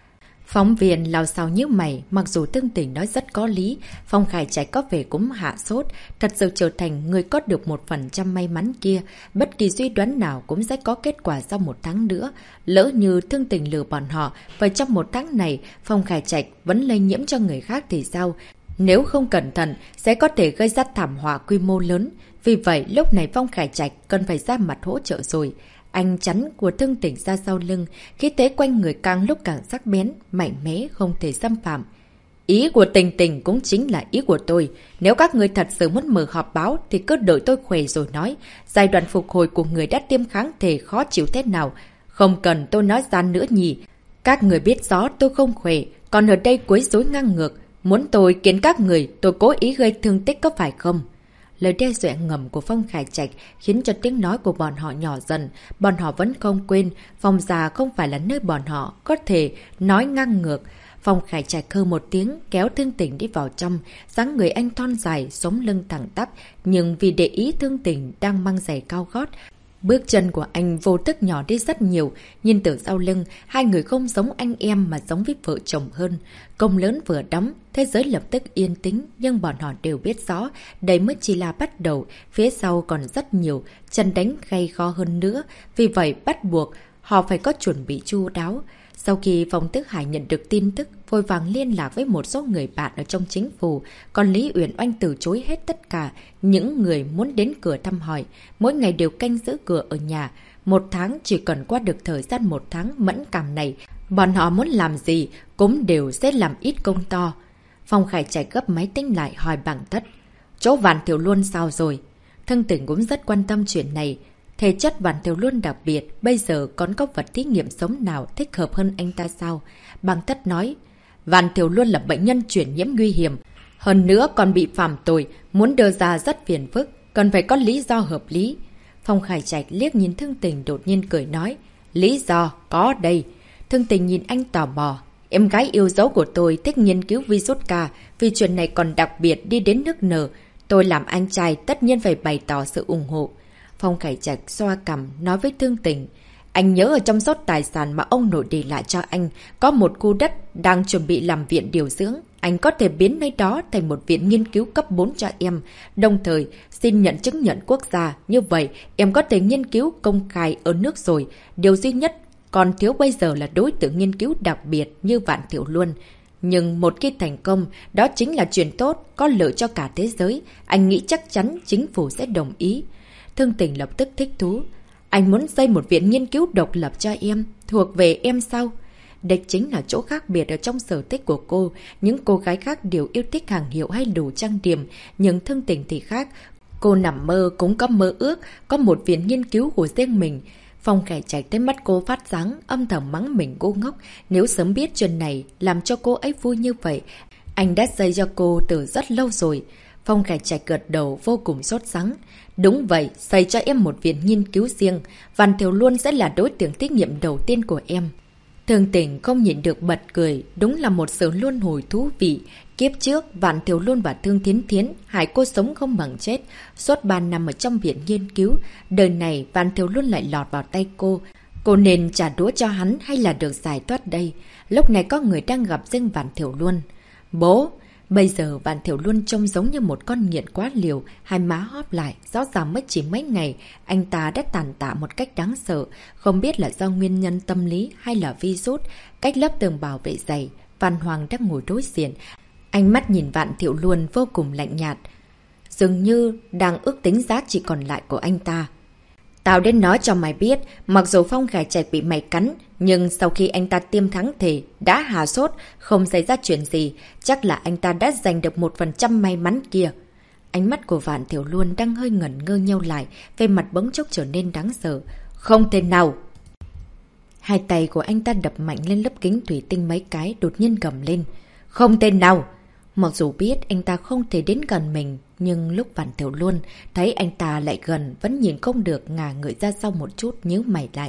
Phóng viên lao sao nhíu mày, mặc dù Thương Tỉnh nói rất có lý, Phong Khải Trạch có vẻ cũng hạ sốt, thật sự trở thành người có được 1% may mắn kia, bất kỳ suy đoán nào cũng sẽ có kết quả sau 1 tháng nữa. Lỡ như Thương Tỉnh lừa bọn họ, và trong 1 tháng này, Phong Khải Trạch vẫn lây nhiễm cho người khác thì sao? Nếu không cẩn thận, sẽ có thể gây ra thảm họa quy mô lớn. Vì vậy, lúc này Phong Khải Trạch cần phải ra mặt hỗ trợ rồi. Anh chắn của Thương Tỉnh ra sau lưng, khí thế quanh người càng lúc càng sắc bén, mạnh mẽ, không thể xâm phạm. Ý của Tình Tình cũng chính là ý của tôi. Nếu các người thật sự muốn mở họp báo thì cứ đợi tôi khỏe rồi nói. Giai đoạn phục hồi của người đã tiêm kháng thể khó chịu thế nào. Không cần tôi nói ra nữa nhỉ. Các người biết rõ tôi không khỏe, còn ở đây quấy rối ngang ngược. Muốn tôi kiến các người, tôi cố ý gây thương tích có phải không? Lời đe dọa ngầm của Phong Khải Trạch khiến cho tiếng nói của bọn họ nhỏ dần. Bọn họ vẫn không quên, phòng già không phải là nơi bọn họ có thể nói ngang ngược. Phong Khải Trạch hừ một tiếng, kéo Thương Tỉnh đi vào trong. Dáng người anh thon dài, sống lưng thẳng tắp, nhưng vì để ý Thương Tỉnh đang mang giày cao gót, bước chân của anh vô thức nhỏ đi rất nhiều. Nhìn từ sau lưng, hai người không giống anh em mà giống với vợ chồng hơn. Công lớn vừa đóng, thế giới lập tức yên tĩnh, nhưng bọn họ đều biết rõ, đây mới chỉ là bắt đầu, phía sau còn rất nhiều, trận đánh gay go hơn nữa. Vì vậy bắt buộc, họ phải có chuẩn bị chu đáo. Sau khi Phong Tước Hải nhận được tin tức, vội vàng liên lạc với một số người bạn ở trong chính phủ, còn Lý Uyển Oanh từ chối hết tất cả những người muốn đến cửa thăm hỏi, mỗi ngày đều canh giữ cửa ở nhà. 1 tháng, chỉ cần qua được thời gian 1 tháng mẫn cảm này, bọn họ muốn làm gì cũng đều sẽ làm ít công to. Phong Khải Trạch gấp máy tính lại hỏi Bàng Tất, chỗ Vạn Tiểu Luân sao rồi? Thương Tỉnh cũng rất quan tâm chuyện này. Thể chất Vạn Tiểu Luân đặc biệt, bây giờ còn có vật thí nghiệm sống nào thích hợp hơn anh ta sao? Bàng Tất nói, Vạn Tiểu Luân là bệnh nhân chuyển nhiễm nguy hiểm. Hơn nữa còn bị phạm tội, muốn đưa ra rất phiền phức, cần phải có lý do hợp lý. Phong Khải Trạch liếc nhìn Thương Tình đột nhiên cười nói, lý do có đây. Thương Tình nhìn anh tò mò, em gái yêu dấu của tôi thích nghiên cứu virus K, vì chuyện này còn đặc biệt đi đến nước nở. Tôi làm anh trai tất nhiên phải bày tỏ sự ủng hộ. Phong Khải Trạch xoa cằm nói với Thương Tình, anh nhớ ở trong số tài sản mà ông nội để lại cho anh, có một khu đất đang chuẩn bị làm viện điều dưỡng. Anh có thể biến nơi đó thành một viện nghiên cứu cấp 4 cho em, đồng thời xin nhận chứng nhận quốc gia. Như vậy, em có thể nghiên cứu công khai ở nước rồi. Điều duy nhất còn thiếu bây giờ là đối tượng nghiên cứu đặc biệt như Vạn Tiểu Luân. Nhưng một khi thành công, đó chính là chuyện tốt, có lợi cho cả thế giới. Anh nghĩ chắc chắn chính phủ sẽ đồng ý. Thương Tình lập tức thích thú. Anh muốn xây một viện nghiên cứu độc lập cho em, thuộc về em sao? Đây chính là chỗ khác biệt ở trong sở thích của cô. Những cô gái khác đều yêu thích hàng hiệu hay đồ trang điểm, nhưng Thương Tình thì khác. Cô nằm mơ cũng có mơ ước, có một viện nghiên cứu của riêng mình. Phong Khải Trạch thấy mắt cô phát sáng, âm thầm mắng mình cô ngốc. Nếu sớm biết chuyện này, làm cho cô ấy vui như vậy, anh đã xây cho cô từ rất lâu rồi. Phong Khải Trạch gật đầu vô cùng sốt sắng. Đúng vậy, xây cho em một viện nghiên cứu riêng. Vạn Tiểu Luân sẽ là đối tượng thí nghiệm đầu tiên của em. Thương Tình không nhịn được bật cười, đúng là một sự luân hồi thú vị. Kiếp trước, Vạn Tiểu Luân và Thương Thiến Thiến hại cô sống không bằng chết, suốt 3 năm ở trong viện nghiên cứu. Đời này, Vạn Tiểu Luân lại lọt vào tay cô. Cô nên trả đũa cho hắn hay là được giải thoát đây? Lúc này có người đang gặp riêng Vạn Tiểu Luân. Bố! Bây giờ Vạn Tiểu Luân trông giống như một con nghiện quá liều, hai má hóp lại, rõ ràng mới chỉ mấy ngày, anh ta đã tàn tạ một cách đáng sợ, không biết là do nguyên nhân tâm lý hay là virus. Cách lớp tường bảo vệ dày, Văn Hoàng đang ngồi đối diện, ánh mắt nhìn Vạn Tiểu Luân vô cùng lạnh nhạt, dường như đang ước tính giá trị còn lại của anh ta. Tao đến nói cho mày biết, mặc dù Phong Khải Trạch bị mày cắn, nhưng sau khi anh ta tiêm kháng thể, đã hạ sốt, không xảy ra chuyện gì, chắc là anh ta đã giành được 1% may mắn kia. Ánh mắt của Vạn Tiểu Luân đang hơi ngẩn ngơ nheo lại, về mặt bỗng chốc trở nên đáng sợ. Không thể nào! Hai tay của anh ta đập mạnh lên lớp kính thủy tinh mấy cái, đột nhiên gầm lên. Không thể nào! Mặc dù biết anh ta không thể đến gần mình, nhưng lúc Vạn Tiểu Luân thấy anh ta lại gần, vẫn nhìn không được, ngả người ra sau một chút, nhíu mày lại.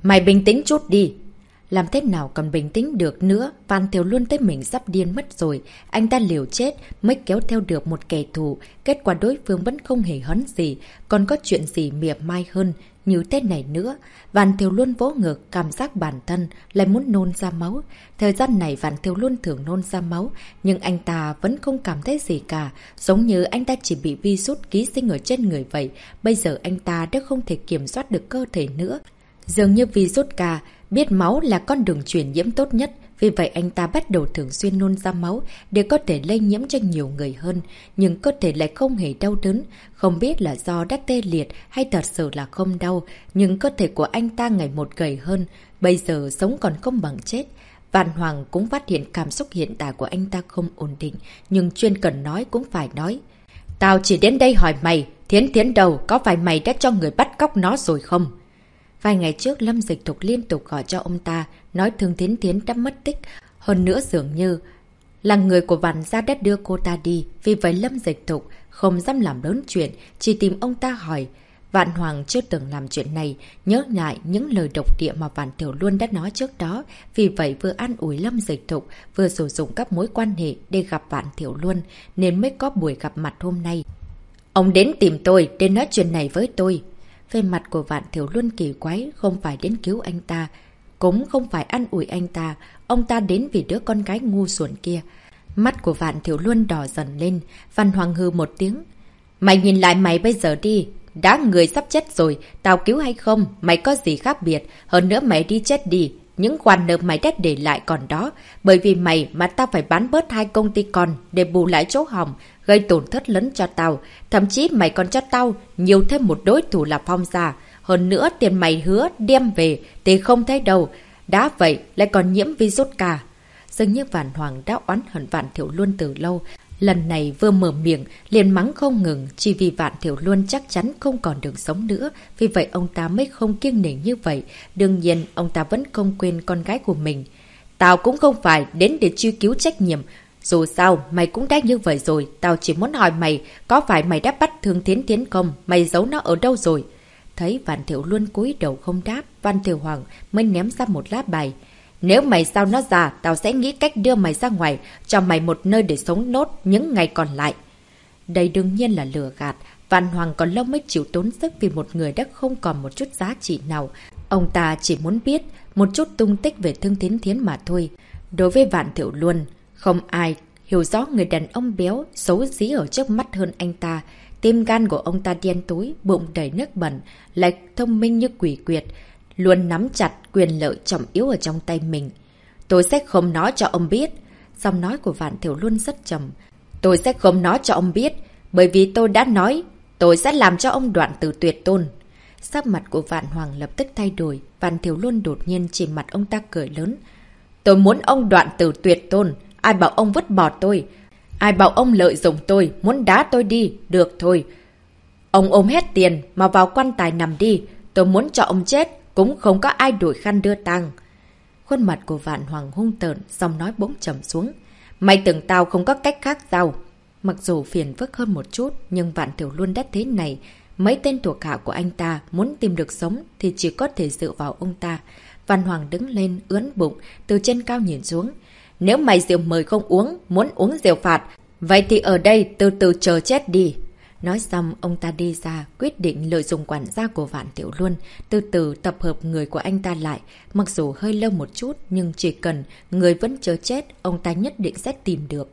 Mày bình tĩnh chút đi. Làm thế nào còn bình tĩnh được nữa, Vạn Thiểu Luân thấy mình sắp điên mất rồi. Anh ta liều chết mới kéo theo được một kẻ thù. Kết quả đối phương vẫn không hề hấn gì, còn có chuyện gì mỉa mai hơn như thế này nữa. Vạn Thiểu Luân vỗ ngực, cảm giác bản thân lại muốn nôn ra máu. Thời gian này Vạn Thiểu Luân thường nôn ra máu, nhưng anh ta vẫn không cảm thấy gì cả. Giống như anh ta chỉ bị virus ký sinh ở trên người vậy. Bây giờ anh ta đã không thể kiểm soát được cơ thể nữa. Dường như virus K biết máu là con đường truyền nhiễm tốt nhất, vì vậy anh ta bắt đầu thường xuyên nôn ra máu để có thể lây nhiễm cho nhiều người hơn. Nhưng cơ thể lại không hề đau đớn, không biết là do đã tê liệt hay thật sự là không đau. Nhưng cơ thể của anh ta ngày một gầy hơn, bây giờ sống còn không bằng chết. Vạn Hoàng cũng phát hiện cảm xúc hiện tại của anh ta không ổn định, nhưng chuyên cần nói cũng phải nói. Tao chỉ đến đây hỏi mày, Thiến Thiến đâu, có phải mày đã cho người bắt cóc nó rồi không? Vài ngày trước Lâm Dịch Thục liên tục gọi cho ông ta, nói Thương Thiến Thiến đã mất tích. Hơn nữa dường như là người của Vạn gia đã đưa cô ta đi. Vì vậy Lâm Dịch Thục không dám làm lớn chuyện, chỉ tìm ông ta hỏi. Vạn Hoàng chưa từng làm chuyện này, nhớ lại những lời độc địa mà Vạn Thiểu Luân đã nói trước đó. Vì vậy vừa an ủi Lâm Dịch Thục, vừa sử dụng các mối quan hệ để gặp Vạn Thiểu Luân, nên mới có buổi gặp mặt hôm nay. Ông đến tìm tôi để nói chuyện này với tôi. Về mặt của Vạn Thiểu Luân kỳ quái, không phải đến cứu anh ta, cũng không phải an ủi anh ta. Ông ta đến vì đứa con gái ngu xuẩn kia. Mắt của Vạn Thiểu Luân đỏ dần lên. Văn Hoàng hư một tiếng. Mày nhìn lại mày bây giờ đi. Đã người sắp chết rồi, tao cứu hay không, mày có gì khác biệt. Hơn nữa mày đi chết đi. Những khoản nợ mày đã để lại còn đó. Bởi vì mày mà tao phải bán bớt 2 công ty con để bù lại chỗ hỏng, gây tổn thất lớn cho tao. Thậm chí mày còn cho tao nhiều thêm một đối thủ là Phong gia. Hơn nữa tiền mày hứa đem về thì không thấy đâu. Đã vậy lại còn nhiễm virus cả. Dường như Vạn Hoàng đã oán hận Vạn Thiểu Luân từ lâu. Lần này vừa mở miệng liền mắng không ngừng, chỉ vì Vạn Thiểu Luân chắc chắn không còn đường sống nữa. Vì vậy ông ta mới không kiêng nể như vậy. Đương nhiên ông ta vẫn không quên con gái của mình. Tao cũng không phải đến để truy cứu trách nhiệm. Dù sao mày cũng đã như vậy rồi. Tao chỉ muốn hỏi mày, có phải mày đã bắt Thương Thiến Thiến không? Mày giấu nó ở đâu rồi? Thấy Vạn Thiểu Luân cúi đầu không đáp, Vạn Thiểu Hoàng mới ném ra một lá bài. Nếu mày sao nó ra, tao sẽ nghĩ cách đưa mày ra ngoài, cho mày một nơi để sống nốt những ngày còn lại. Đây đương nhiên là lừa gạt. Vạn Hoàng còn lâu mới chịu tốn sức vì một người đã không còn một chút giá trị nào. Ông ta chỉ muốn biết một chút tung tích về Thương Thiến Thiến mà thôi. Đối với Vạn Thiểu Luân, không ai hiểu rõ người đàn ông béo, xấu xí ở trước mắt hơn anh ta. Tim gan của ông ta đen tối, bụng đầy nước bẩn, lại thông minh như quỷ quyệt, luôn nắm chặt quyền lợi trọng yếu ở trong tay mình. Tôi sẽ không nói cho ông biết. Giọng nói của Vạn Thiểu Luân rất trầm. Tôi sẽ không nói cho ông biết, bởi vì tôi đã nói, tôi sẽ làm cho ông đoạn tử tuyệt tôn. Sắc mặt của Vạn Hoàng lập tức thay đổi, Vạn Thiểu Luân đột nhiên chỉ mặt ông ta cười lớn. Tôi muốn ông đoạn tử tuyệt tôn, ai bảo ông vứt bỏ tôi? Ai bảo ông lợi dụng tôi, muốn đá tôi đi, được thôi. Ông ôm hết tiền mà vào quan tài nằm đi, tôi muốn cho ông chết, cũng không có ai đổi khăn đưa tang. Khuôn mặt của Vạn Hoàng hung tợn, giọng nói bỗng trầm xuống. Mày tưởng tao không có cách khác sao? Mặc dù phiền phức hơn một chút, nhưng Vạn Thiểu Luân đã thế này. Mấy tên thuộc hạ của anh ta muốn tìm được sống thì chỉ có thể dựa vào ông ta. Vạn Hoàng đứng lên, ưỡn bụng, từ trên cao nhìn xuống. Nếu mày rượu mời không uống, muốn uống rượu phạt, vậy thì ở đây từ từ chờ chết đi. Nói xong, ông ta đi ra, quyết định lợi dụng quản gia của Vạn Thiểu Luân, từ từ tập hợp người của anh ta lại. Mặc dù hơi lâu một chút, nhưng chỉ cần người vẫn chờ chết, ông ta nhất định sẽ tìm được.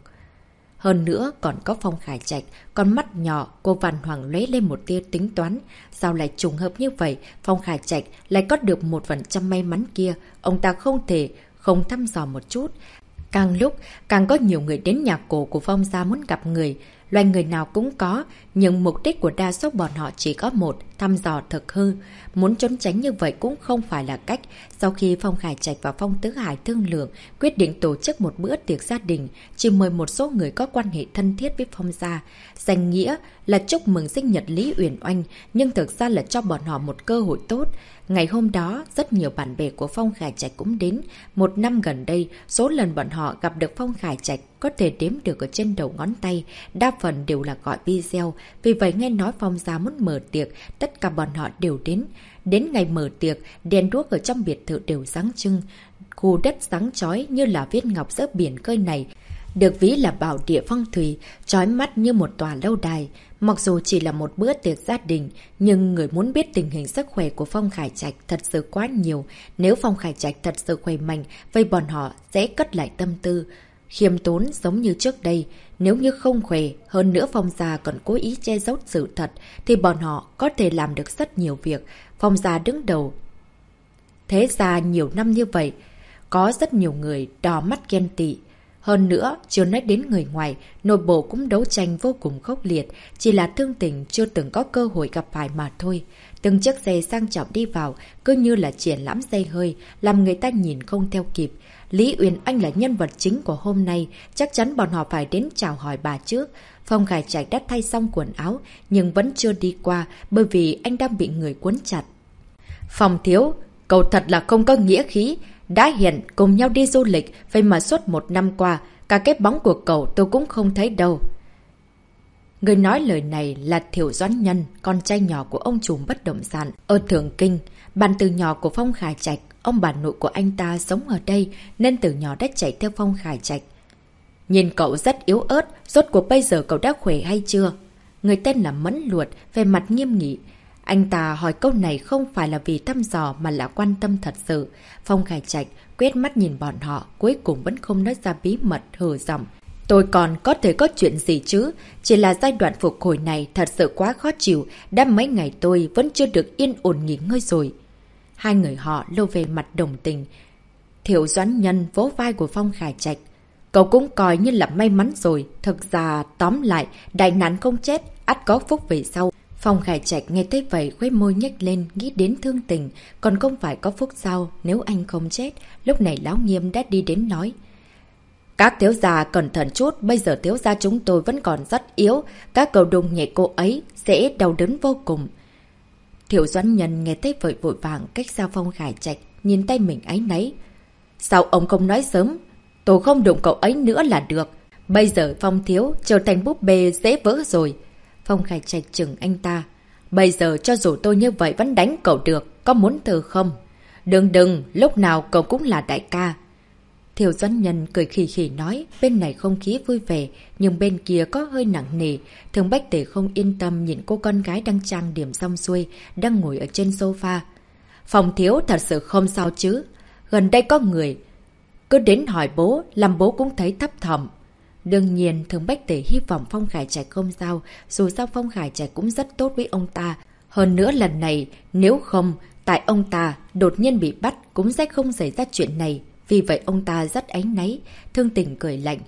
Hơn nữa, còn có Phong Khải Trạch, con mắt nhỏ của Vạn Hoàng lóe lên một tia tính toán. Sao lại trùng hợp như vậy? Phong Khải Trạch lại có được 1% may mắn kia. Ông ta không thể không thăm dò một chút. Càng lúc, càng có nhiều người đến nhà cổ của Phong gia muốn gặp người. Loài người nào cũng có, nhưng mục đích của đa số bọn họ chỉ có một, thăm dò thực hư. Muốn trốn tránh như vậy cũng không phải là cách. Sau khi Phong Khải Trạch và Phong Tứ Hải thương lượng, quyết định tổ chức một bữa tiệc gia đình, chỉ mời một số người có quan hệ thân thiết với Phong gia. Danh nghĩa là chúc mừng sinh nhật Lý Uyển Oanh, nhưng thực ra là cho bọn họ một cơ hội tốt. Ngày hôm đó, rất nhiều bạn bè của Phong Khải Trạch cũng đến. Một năm gần đây, số lần bọn họ gặp được Phong Khải Trạch có thể đếm được ở trên đầu ngón tay, đa phần đều là gọi video. Vì vậy nghe nói Phong gia muốn mở tiệc, tất cả bọn họ đều đến. Đến ngày mở tiệc, đèn đuốc ở trong biệt thự đều sáng trưng. Khu đất sáng chói như là viên ngọc giữa biển khơi này, được ví là bảo địa phong thủy, chói mắt như một tòa lâu đài. Mặc dù chỉ là một bữa tiệc gia đình, nhưng người muốn biết tình hình sức khỏe của Phong Khải Trạch thật sự quá nhiều. Nếu Phong Khải Trạch thật sự khỏe mạnh, vậy bọn họ sẽ cất lại tâm tư, khiêm tốn giống như trước đây. Nếu như không khỏe, hơn nữa Phong gia còn cố ý che giấu sự thật, thì bọn họ có thể làm được rất nhiều việc. Phong gia đứng đầu thế gia nhiều năm như vậy, có rất nhiều người đỏ mắt ghen tị. Hơn nữa, chưa nói đến người ngoài, nội bộ cũng đấu tranh vô cùng khốc liệt, chỉ là Thương Tình chưa từng có cơ hội gặp phải mà thôi. Từng chiếc xe sang trọng đi vào, cứ như là triển lãm xe hơi, làm người ta nhìn không theo kịp. Lý Uyển Anh là nhân vật chính của hôm nay, chắc chắn bọn họ phải đến chào hỏi bà trước. Phong Khải Trạch đã thay xong quần áo, nhưng vẫn chưa đi qua, bởi vì anh đang bị người cuốn chặt. Phong thiếu, cậu thật là không có nghĩa khí. Đã hẹn cùng nhau đi du lịch, vậy mà suốt 1 năm qua, cả cái bóng của cậu tôi cũng không thấy đâu. Người nói lời này là Thiệu Doãn Nhân, con trai nhỏ của ông trùm bất động sản ở Thượng Kinh. Bạn từ nhỏ của Phong Khải Trạch, ông bà nội của anh ta sống ở đây, nên từ nhỏ đã chạy theo Phong Khải Trạch. Nhìn cậu rất yếu ớt, rốt cuộc bây giờ cậu đã khỏe hay chưa? Người tên là Mẫn Luột, về mặt nghiêm nghị. Anh ta hỏi câu này không phải là vì thăm dò mà là quan tâm thật sự. Phong Khải Trạch quét mắt nhìn bọn họ, cuối cùng vẫn không nói ra bí mật, hừ giọng. Tôi còn có thể có chuyện gì chứ? Chỉ là giai đoạn phục hồi này thật sự quá khó chịu, đã mấy ngày tôi vẫn chưa được yên ổn nghỉ ngơi rồi. Hai người họ lô về mặt đồng tình. Thiệu Doãn Nhân vỗ vai của Phong Khải Trạch. Cậu cũng coi như là may mắn rồi, thực ra tóm lại, đại nạn không chết, ắt có phúc về sau. Phong Khải Trạch nghe thấy vậy khóe môi nhếch lên, nghĩ đến Thương Tình, còn không phải có phúc sao nếu anh không chết. Lúc này Lão Nghiêm đã đi đến nói. Các thiếu gia cẩn thận chút, bây giờ thiếu gia chúng tôi vẫn còn rất yếu, các cậu đụng nhẹ cô ấy sẽ đau đớn vô cùng. Thiệu Doãn Nhân nghe thấy vậy vội vàng cách xa Phong Khải Trạch, nhìn tay mình áy náy. Sao ông không nói sớm? Tôi không đụng cậu ấy nữa là được. Bây giờ Phong thiếu trở thành búp bê dễ vỡ rồi. Phong Khải Trạch chừng anh ta. Bây giờ cho dù tôi như vậy vẫn đánh cậu được, có muốn thử không? Đừng, lúc nào cậu cũng là đại ca. Thiệu Doãn Nhân cười khì khì nói, bên này không khí vui vẻ, nhưng bên kia có hơi nặng nề. Thường Bách Tể không yên tâm nhìn cô con gái đang trang điểm xong xuôi, đang ngồi ở trên sofa. Phong thiếu thật sự không sao chứ? Gần đây có người cứ đến hỏi bố, làm bố cũng thấy thấp thỏm. Đương nhiên, Thường Bách Tể hy vọng Phong Khải Trạch không sao, dù sao Phong Khải Trạch cũng rất tốt với ông ta. Hơn nữa lần này, nếu không, tại ông ta đột nhiên bị bắt cũng sẽ không xảy ra chuyện này. Vì vậy ông ta rất áy náy. Thương Tình cười lạnh.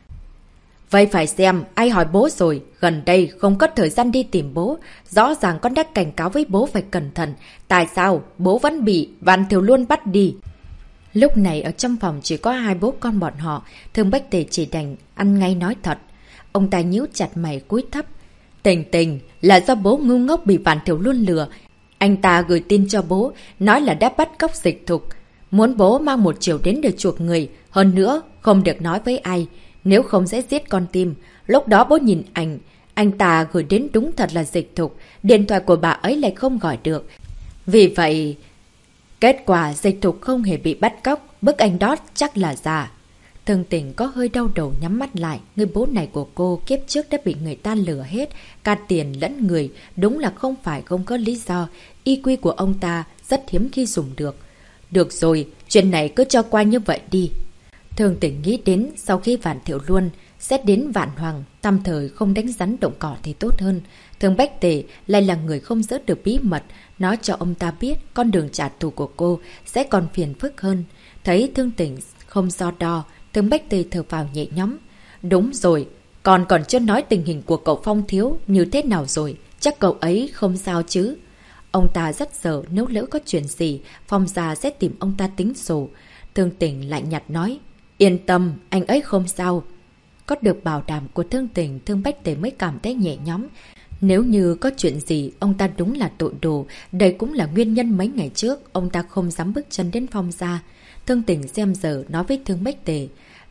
Vậy phải xem, ai hỏi bố rồi, gần đây không có thời gian đi tìm bố. Rõ ràng con đã cảnh cáo với bố phải cẩn thận. Tại sao bố vẫn bị Vạn Thiều Luân bắt đi? Lúc này ở trong phòng chỉ có hai bố con bọn họ, Thường Bách Tề chỉ đành ăn ngay nói thật. Ông ta nhíu chặt mày cúi thấp. Tình là do bố ngu ngốc bị Vạn Thiều Luân lừa. Anh ta gửi tin cho bố, nói là đã bắt cóc Dịch Thục. Muốn bố mang 1 triệu đến để chuộc người, hơn nữa không được nói với ai, nếu không sẽ giết con tim. Lúc đó bố nhìn anh ta gửi đến đúng thật là Dịch Thục, điện thoại của bà ấy lại không gọi được. Vì vậy, kết quả Dịch Thục không hề bị bắt cóc, bức ảnh đó chắc là giả. Thương Tình có hơi đau đầu nhắm mắt lại, người bố này của cô kiếp trước đã bị người ta lừa hết, cả tiền lẫn người, đúng là không phải không có lý do, IQ của ông ta rất hiếm khi dùng được. Được rồi, chuyện này cứ cho qua như vậy đi. Thương Tình nghĩ đến sau khi Vạn Thiệu Luân xét đến Vạn Hoàng, tạm thời không đánh rắn động cỏ thì tốt hơn. Thường Bách Tề lại là người không giữ được bí mật, nói cho ông ta biết con đường trả thù của cô sẽ còn phiền phức hơn. Thấy Thương Tình không do đo, Thường Bách Tề thở vào nhẹ nhõm. Đúng rồi, còn chưa nói tình hình của cậu Phong thiếu như thế nào rồi, chắc cậu ấy không sao chứ. Ông ta rất sợ nếu lỡ có chuyện gì, Phong gia sẽ tìm ông ta tính sổ. Thương Tình lại nhạt nói, yên tâm, anh ấy không sao. Có được bảo đảm của Thương Tình, Thương Bách Tề mới cảm thấy nhẹ nhõm. Nếu như có chuyện gì, ông ta đúng là tội đồ. Đây cũng là nguyên nhân mấy ngày trước ông ta không dám bước chân đến Phong gia. Thương Tình xem giờ nói với Thương Bách Tề,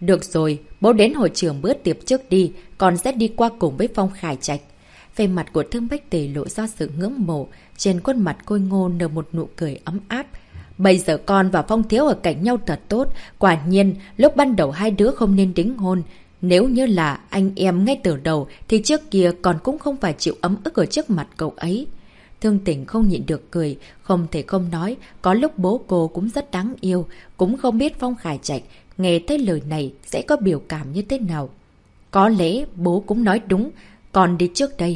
Được rồi, bố đến hội trường bữa tiệc trước đi, con sẽ đi qua cùng với Phong Khải Trạch. Về mặt của Thương Bách Tề lộ ra sự ngưỡng mộ, trên khuôn mặt Khôi Ngô nở một nụ cười ấm áp. Bây giờ con và Phong Thiếu ở cạnh nhau thật tốt, quả nhiên lúc ban đầu hai đứa không nên đính hôn. Nếu như là anh em ngay từ đầu thì trước kia con cũng không phải chịu ấm ức ở trước mặt cậu ấy. Thương Tình không nhịn được cười, không thể không nói, có lúc bố cô cũng rất đáng yêu, cũng không biết Phong Khải Trạch nghe thấy lời này sẽ có biểu cảm như thế nào. Có lẽ bố cũng nói đúng, con đi trước đây.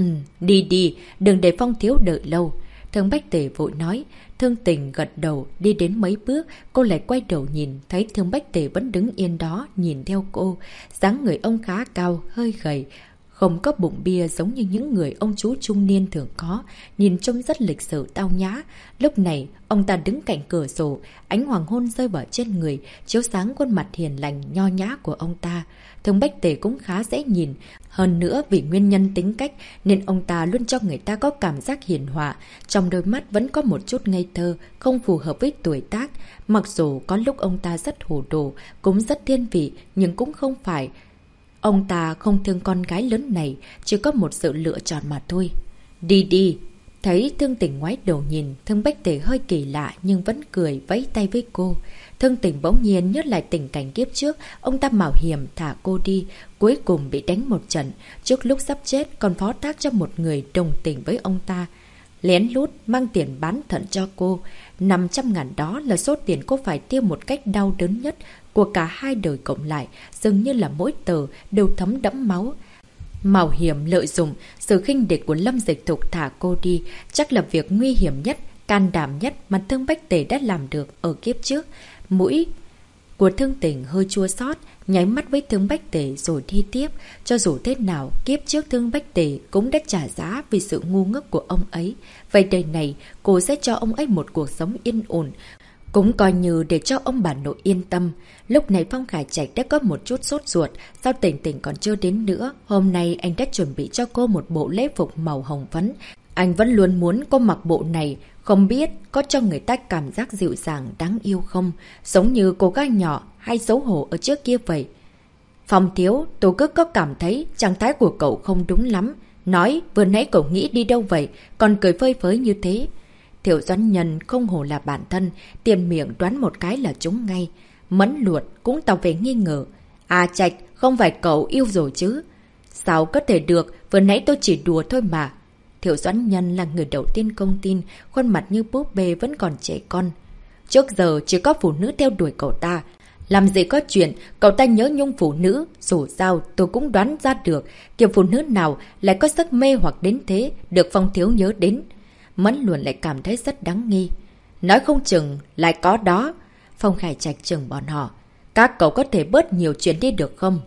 Đi đi, đừng để Phong Thiếu đợi lâu. Thương Bách Tề vội nói. Thương Tình gật đầu, đi đến mấy bước, cô lại quay đầu nhìn, thấy Thương Bách Tề vẫn đứng yên đó, nhìn theo cô. Dáng người ông khá cao, hơi gầy, không có bụng bia giống như những người ông chú trung niên thường có, nhìn trông rất lịch sự tao nhã. Lúc này, ông ta đứng cạnh cửa sổ, ánh hoàng hôn rơi vào trên người, chiếu sáng khuôn mặt hiền lành, nho nhã của ông ta. Thương Bách Tề cũng khá dễ nhìn. Hơn nữa vì nguyên nhân tính cách nên ông ta luôn cho người ta có cảm giác hiền hòa, trong đôi mắt vẫn có một chút ngây thơ, không phù hợp với tuổi tác. Mặc dù có lúc ông ta rất hồ đồ, cũng rất thiên vị, nhưng cũng không phải. Ông ta không thương con gái lớn này, chỉ có một sự lựa chọn mà thôi. Đi đi! Thấy Thương Tình ngoái đầu nhìn, Thương Bách Tề hơi kỳ lạ nhưng vẫn cười vẫy tay với cô. Thương Tình bỗng nhiên nhớ lại tình cảnh kiếp trước, ông ta mạo hiểm thả cô đi, cuối cùng bị đánh một trận. Trước lúc sắp chết còn phó thác cho một người đồng tình với ông ta. Lén lút mang tiền bán thận cho cô. 500.000 đó là số tiền cô phải tiêu một cách đau đớn nhất của cả hai đời cộng lại, dường như là mỗi tờ đều thấm đẫm máu. Mạo hiểm lợi dụng sự khinh địch của Lâm Dịch Thục thả cô đi, chắc là việc nguy hiểm nhất, can đảm nhất mà Thương Bách Tề đã làm được ở kiếp trước. Mũi của Thương Tình hơi chua xót, nháy mắt với Thương Bách Tề rồi đi tiếp. Cho dù thế nào, kiếp trước Thương Bách Tề cũng đã trả giá vì sự ngu ngốc của ông ấy. Vậy đời này, cô sẽ cho ông ấy một cuộc sống yên ổn, cũng coi như để cho ông bà nội yên tâm. Lúc này Phong Khải Trạch đã có một chút sốt ruột, sao Tình Tình còn chưa đến nữa. Hôm nay anh đã chuẩn bị cho cô một bộ lễ phục màu hồng phấn. Anh vẫn luôn muốn cô mặc bộ này, không biết có cho người ta cảm giác dịu dàng đáng yêu không, giống như cô gái nhỏ hay xấu hổ ở trước kia vậy. Phong Thiếu, tôi cứ có cảm thấy trạng thái của cậu không đúng lắm. Nói vừa nãy cậu nghĩ đi đâu vậy, còn cười phơi phới như thế. Thiệu Doãn Nhân không hổ là bản thân, tiền miệng đoán một cái là trúng ngay. Mẫn Luột cũng tỏ vẻ nghi ngờ. À Trạch, không phải cậu yêu rồi chứ? Sao có thể được, vừa nãy tôi chỉ đùa thôi mà. Thiệu Doãn Nhân là người đầu tiên không tin, khuôn mặt như búp bê vẫn còn trẻ con. Trước giờ chỉ có phụ nữ theo đuổi cậu ta. Làm gì có chuyện, cậu ta nhớ nhung phụ nữ, dù sao tôi cũng đoán ra được, kiểu phụ nữ nào lại có sức mê hoặc đến thế, được Phong Thiếu nhớ đến. Mẫn Luận lại cảm thấy rất đáng nghi. Nói không chừng lại có đó. Phong Khải Trạch chừng bọn họ. Các cậu có thể bớt nhiều chuyện đi được không?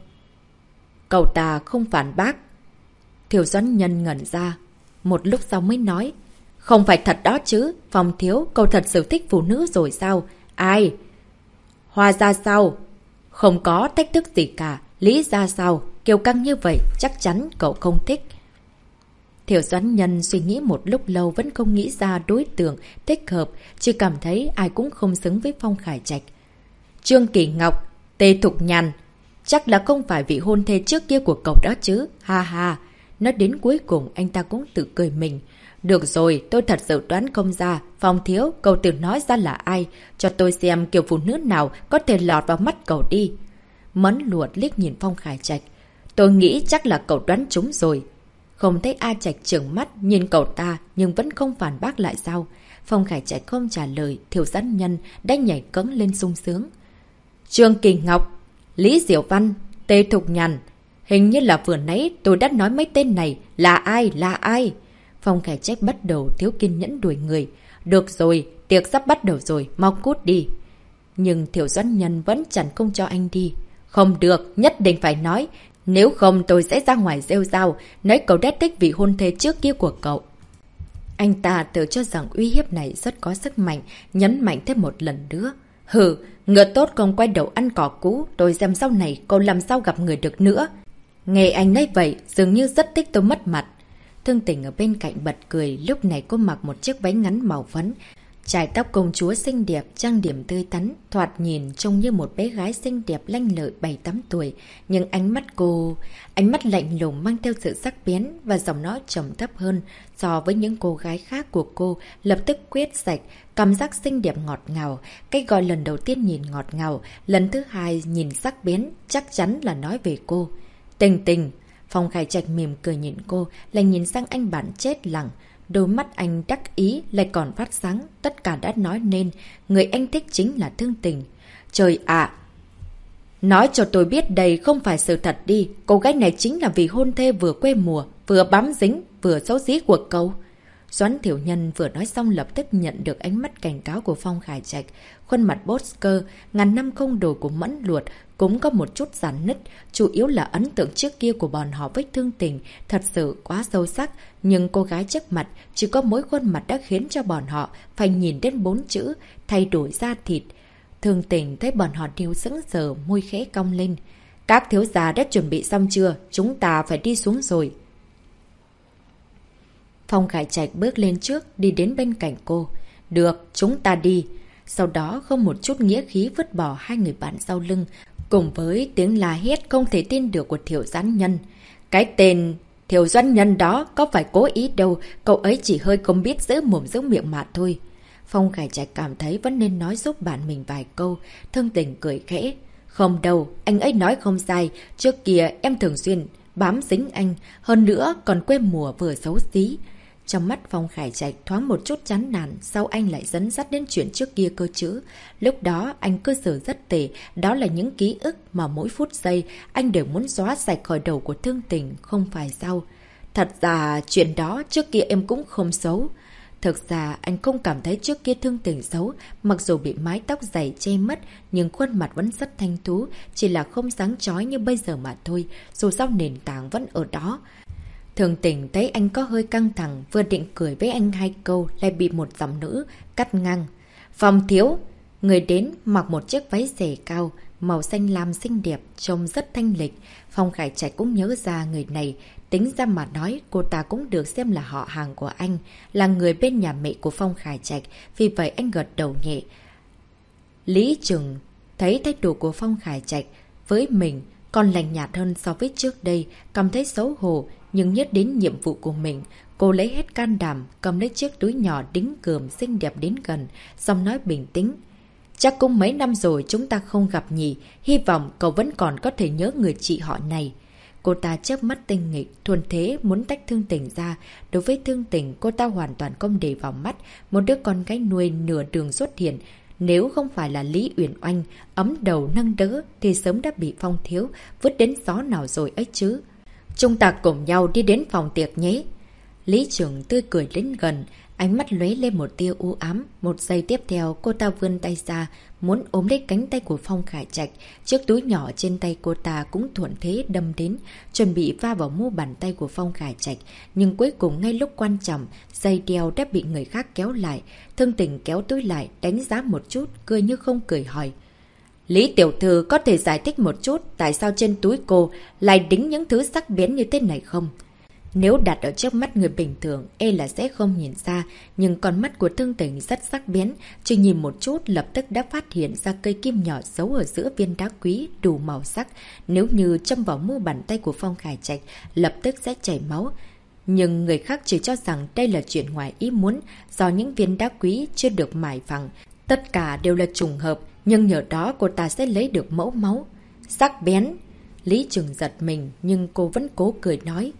Cậu ta không phản bác. Thiệu Doãn Nhân ngẩn ra. Một lúc sau mới nói. Không phải thật đó chứ. Phong Thiếu, cậu thật sự thích phụ nữ rồi sao? Ai? Hoa ra sao? Không có thách thức gì cả. Lý ra sao? Kiêu căng như vậy chắc chắn cậu không thích. Thiệu Doãn Nhân suy nghĩ một lúc lâu vẫn không nghĩ ra đối tượng thích hợp, chỉ cảm thấy ai cũng không xứng với Phong Khải Trạch. Trương Kỳ Ngọc, Tề Thục Nhàn, chắc là không phải vị hôn thê trước kia của cậu đó chứ, ha ha. Nói đến cuối cùng anh ta cũng tự cười mình. Được rồi, tôi thật sự đoán không ra. Phong Thiếu, cậu tự nói ra là ai, cho tôi xem kiểu phụ nữ nào có thể lọt vào mắt cậu đi. Mẫn Luột liếc nhìn Phong Khải Trạch. Tôi nghĩ chắc là cậu đoán trúng rồi. Không thấy A Trạch trợn mắt nhìn cậu ta nhưng vẫn không phản bác lại sao. Phong Khải Trạch không trả lời, Thiệu Doãn Nhân đã nhảy cẫng lên sung sướng. Trương Kỳ Ngọc, Lý Diệu Văn, Tề Thục Nhàn. Hình như là vừa nãy tôi đã nói mấy tên này. Là ai? Là ai? Phong Khải Trạch bắt đầu thiếu kiên nhẫn đuổi người. Được rồi, tiệc sắp bắt đầu rồi, mau cút đi. Nhưng Thiệu Doãn Nhân vẫn chẳng không cho anh đi. Không được, nhất định phải nói. Nếu không tôi sẽ ra ngoài rêu rao, nói cậu đã thích vị hôn thê trước kia của cậu. Anh ta tự cho rằng uy hiếp này rất có sức mạnh, nhấn mạnh thêm một lần nữa. Hừ, ngựa tốt không quay đầu ăn cỏ cũ, tôi xem sau này cậu làm sao gặp người được nữa. Nghe anh nói vậy, dường như rất thích tôi mất mặt. Thương Tình ở bên cạnh bật cười, lúc này cô mặc một chiếc váy ngắn màu phấn. Chải tóc công chúa xinh đẹp, trang điểm tươi tắn, thoạt nhìn trông như một bé gái xinh đẹp lanh lợi 7-8 tuổi. Nhưng ánh mắt lạnh lùng mang theo sự sắc bén và giọng nói trầm thấp hơn so với những cô gái khác của cô, lập tức quyết sạch, cảm giác xinh đẹp ngọt ngào. Cái gọi lần đầu tiên nhìn ngọt ngào, lần thứ hai nhìn sắc bén, chắc chắn là nói về cô. Tình Tình, Phong Khải Trạch mỉm cười nhìn cô, lại nhìn sang anh bạn chết lặng. Đôi mắt anh đắc ý lại còn phát sáng, tất cả đã nói nên, người anh thích chính là Thương Tình. Trời ạ! Nói cho tôi biết đây không phải sự thật đi, cô gái này chính là vì hôn thê vừa quê mùa, vừa bám dính, vừa xấu xí của cậu. Doãn Thiểu Nhân vừa nói xong lập tức nhận được ánh mắt cảnh cáo của Phong Khải Trạch. Khuôn mặt Bosker, ngàn năm không đổi của Mẫn Luột cũng có một chút giãn nứt, chủ yếu là ấn tượng trước kia của bọn họ với Thương Tình thật sự quá sâu sắc, nhưng cô gái trước mặt chỉ có mỗi khuôn mặt đã khiến cho bọn họ phải nhìn đến 4 chữ thay đổi da thịt. Thương Tình thấy bọn họ đều sững sờ, môi khẽ cong lên. Các thiếu gia đã chuẩn bị xong chưa? Chúng ta phải đi xuống rồi. Phong Khải Trạch bước lên trước, đi đến bên cạnh cô. Được, chúng ta đi. Sau đó không một chút nghĩa khí vứt bỏ hai người bạn sau lưng, cùng với tiếng la hét không thể tin được của Thiểu Doãn Nhân. Cái tên Thiểu Doãn Nhân đó có phải cố ý đâu, cậu ấy chỉ hơi không biết giữ mồm giữ miệng mà thôi. Phong Khải Trạch cảm thấy vẫn nên nói giúp bạn mình vài câu. Thương Tình cười khẽ. Không đâu, anh ấy nói không sai. Trước kia em thường xuyên bám dính anh, hơn nữa còn quê mùa vừa xấu xí. Trong mắt Phong Khải Trạch thoáng một chút chán nản, sau anh lại dẫn dắt đến chuyện trước kia cơ chứ. Lúc đó anh cư xử rất tệ, đó là những ký ức mà mỗi phút giây anh đều muốn xóa sạch khỏi đầu của Thương Tình, không phải sao? Thật ra chuyện đó trước kia em cũng không xấu. Thực ra anh không cảm thấy trước kia Thương Tình xấu, mặc dù bị mái tóc dày che mất, nhưng khuôn mặt vẫn rất thanh tú, chỉ là không sáng chói như bây giờ mà thôi, dù sao nền tảng vẫn ở đó. Thương Tình thấy anh có hơi căng thẳng, vừa định cười với anh hai câu, lại bị một giọng nữ cắt ngang. Phong thiếu! Người đến mặc một chiếc váy xẻ cao, màu xanh lam xinh đẹp, trông rất thanh lịch. Phong Khải Trạch cũng nhớ ra người này, tính ra mà nói cô ta cũng được xem là họ hàng của anh, là người bên nhà mẹ của Phong Khải Trạch, vì vậy anh gật đầu nhẹ. Lý Trừng thấy thái độ của Phong Khải Trạch với mình còn lạnh nhạt hơn so với trước đây, cảm thấy xấu hổ, nhưng nhất đến nhiệm vụ của mình, cô lấy hết can đảm, cầm lấy chiếc túi nhỏ đính cườm xinh đẹp đến gần, giọng nói bình tĩnh. Chắc cũng mấy năm rồi chúng ta không gặp nhỉ, hy vọng cậu vẫn còn có thể nhớ người chị họ này. Cô ta chớp mắt tinh nghịch, thuần thế muốn tách Thương Tình ra. Đối với Thương Tình, cô ta hoàn toàn không để vào mắt, một đứa con gái nuôi nửa đường xuất hiện. Nếu không phải là Lý Uyển Oanh ấm đầu nâng đỡ thì sớm đã bị Phong thiếu vứt đến gió nào rồi ấy chứ. Chúng ta cùng nhau đi đến phòng tiệc nhé. Lý Trường tươi cười đến gần, ánh mắt lóe lên một tia u ám. Một giây tiếp theo cô ta vươn tay ra, muốn ôm lấy cánh tay của Phong Khải Trạch. Chiếc túi nhỏ trên tay cô ta cũng thuận thế đâm đến, chuẩn bị va vào mu bàn tay của Phong Khải Trạch. Nhưng cuối cùng ngay lúc quan trọng, dây đeo đã bị người khác kéo lại. Thương Tình kéo túi lại, đánh giá một chút, cười như không cười hỏi. Lý tiểu thư có thể giải thích một chút tại sao trên túi cô lại đính những thứ sắc bén như thế này không? Nếu đặt ở trước mắt người bình thường, e là sẽ không nhìn ra, nhưng con mắt của Thương Tình rất sắc bén, chỉ nhìn một chút lập tức đã phát hiện ra cây kim nhỏ giấu ở giữa viên đá quý đủ màu sắc, nếu như châm vào mu bàn tay của Phong Khải Trạch, lập tức sẽ chảy máu. Nhưng người khác chỉ cho rằng đây là chuyện ngoài ý muốn, do những viên đá quý chưa được mài phẳng, tất cả đều là trùng hợp, nhưng nhờ đó cô ta sẽ lấy được mẫu máu. Sắc bén! Lý Trường giật mình, nhưng cô vẫn cố cười nói.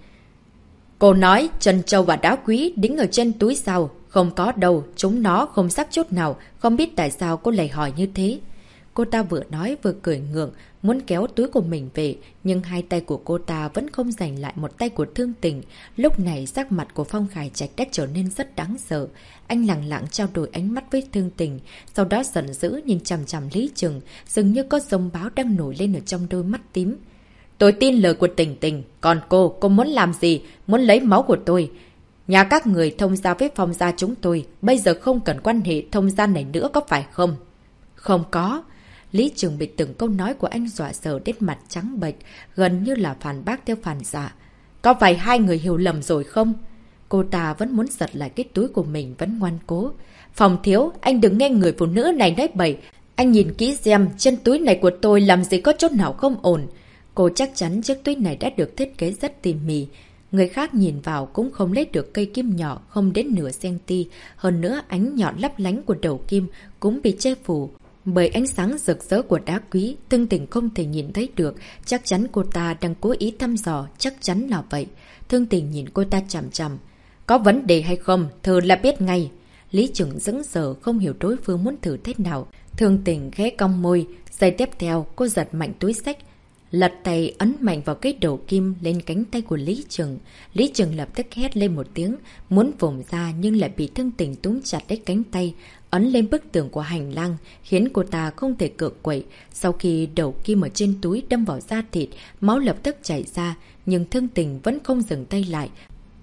Cô nói trân châu và đá quý đính ở trên túi sao? Không có đâu, chúng nó không sắc chút nào, không biết tại sao cô lại hỏi như thế. Cô ta vừa nói vừa cười ngượng, muốn kéo túi của mình về, nhưng hai tay của cô ta vẫn không giành lại một tay của Thương Tình. Lúc này sắc mặt của Phong Khải Trạch đã trở nên rất đáng sợ. Anh lặng lặng trao đổi ánh mắt với Thương Tình, sau đó giận dữ nhìn chằm chằm Lý Trừng, dường như có giông báo đang nổi lên ở trong đôi mắt tím. Tôi tin lời của Tình Tình, còn cô muốn làm gì? Muốn lấy máu của tôi? Nhà các người thông gia với Phong gia chúng tôi, bây giờ không cần quan hệ thông gia này nữa có phải không? Không có. Lý Trường bị từng câu nói của anh dọa sợ đến mặt trắng bệch, gần như là phản bác theo phản xạ. Có phải hai người hiểu lầm rồi không? Cô ta vẫn muốn giật lại cái túi của mình, vẫn ngoan cố. Phong thiếu, anh đừng nghe người phụ nữ này nói bậy. Anh nhìn kỹ xem, chân túi này của tôi làm gì có chỗ nào không ổn. Cô chắc chắn chiếc túi này đã được thiết kế rất tỉ mỉ. Người khác nhìn vào cũng không lấy được cây kim nhỏ không đến nửa cm. Hơn nữa ánh nhọn lấp lánh của đầu kim cũng bị che phủ bởi ánh sáng rực rỡ của đá quý. Thương Tình không thể nhìn thấy được. Chắc chắn cô ta đang cố ý thăm dò. Chắc chắn là vậy. Thương Tình nhìn cô ta chằm chằm. Có vấn đề hay không? Thử là biết ngay. Lý Trừng dững dờ không hiểu đối phương muốn thử thế nào. Thương Tình khẽ cong môi. Giây tiếp theo cô giật mạnh túi xách. Lật tay ấn mạnh vào cái đầu kim lên cánh tay của Lý Trừng. Lý Trừng lập tức hét lên một tiếng, muốn vùng ra nhưng lại bị Thương Tình túm chặt lấy cánh tay, ấn lên bức tường của hành lang, khiến cô ta không thể cựa quậy. Sau khi đầu kim ở trên túi đâm vào da thịt, máu lập tức chảy ra, nhưng Thương Tình vẫn không dừng tay lại,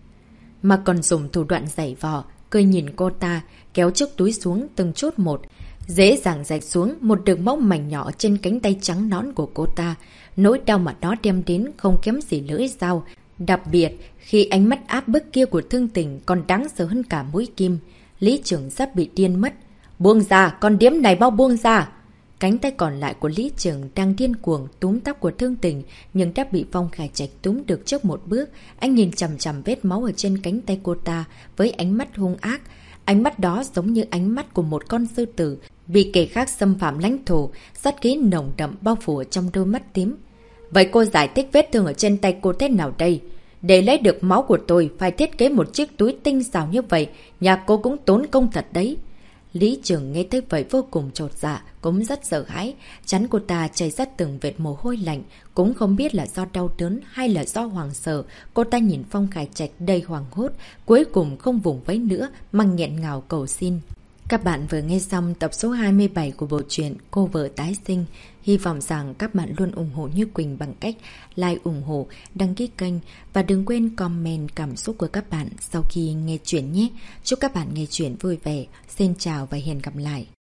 mà còn dùng thủ đoạn giày vò, cười nhìn cô ta, kéo chiếc túi xuống từng chút một. Dễ dàng rạch xuống một đường máu mảnh nhỏ trên cánh tay trắng nõn của cô ta. Nỗi đau mà nó đem đến không kém gì lưỡi dao. Đặc biệt, khi ánh mắt áp bức kia của Thương Tình còn đáng sợ hơn cả mũi kim. Lý Trường sắp bị điên mất. Buông ra, con điếm này mau buông ra! Cánh tay còn lại của Lý Trường đang điên cuồng túm tóc của Thương Tình, nhưng đã bị Phong Khải Trạch túm được trước một bước. Anh nhìn chằm chằm vết máu ở trên cánh tay cô ta với ánh mắt hung ác. Ánh mắt đó giống như ánh mắt của một con sư tử bị kẻ khác xâm phạm lãnh thổ, sát khí nồng đậm bao phủ ở trong đôi mắt tím. Vậy cô giải thích vết thương ở trên tay cô thế nào đây? Để lấy được máu của tôi phải thiết kế một chiếc túi tinh xảo như vậy, nhà cô cũng tốn công thật đấy. Lý Trường nghe tới vậy vô cùng chột dạ, cũng rất sợ hãi, chắn cô ta chảy ra từng vệt mồ hôi lạnh, cũng không biết là do đau đớn hay là do hoảng sợ. Cô ta nhìn Phong Khải Trạch đầy hoảng hốt, cuối cùng không vùng vẫy nữa mà nghẹn ngào cầu xin. Các bạn vừa nghe xong tập số 27 của bộ truyện Cô Vợ Tái Sinh. Hy vọng rằng các bạn luôn ủng hộ Như Quỳnh bằng cách like, ủng hộ, đăng ký kênh và đừng quên comment cảm xúc của các bạn sau khi nghe chuyện nhé. Chúc các bạn nghe chuyện vui vẻ. Xin chào và hẹn gặp lại.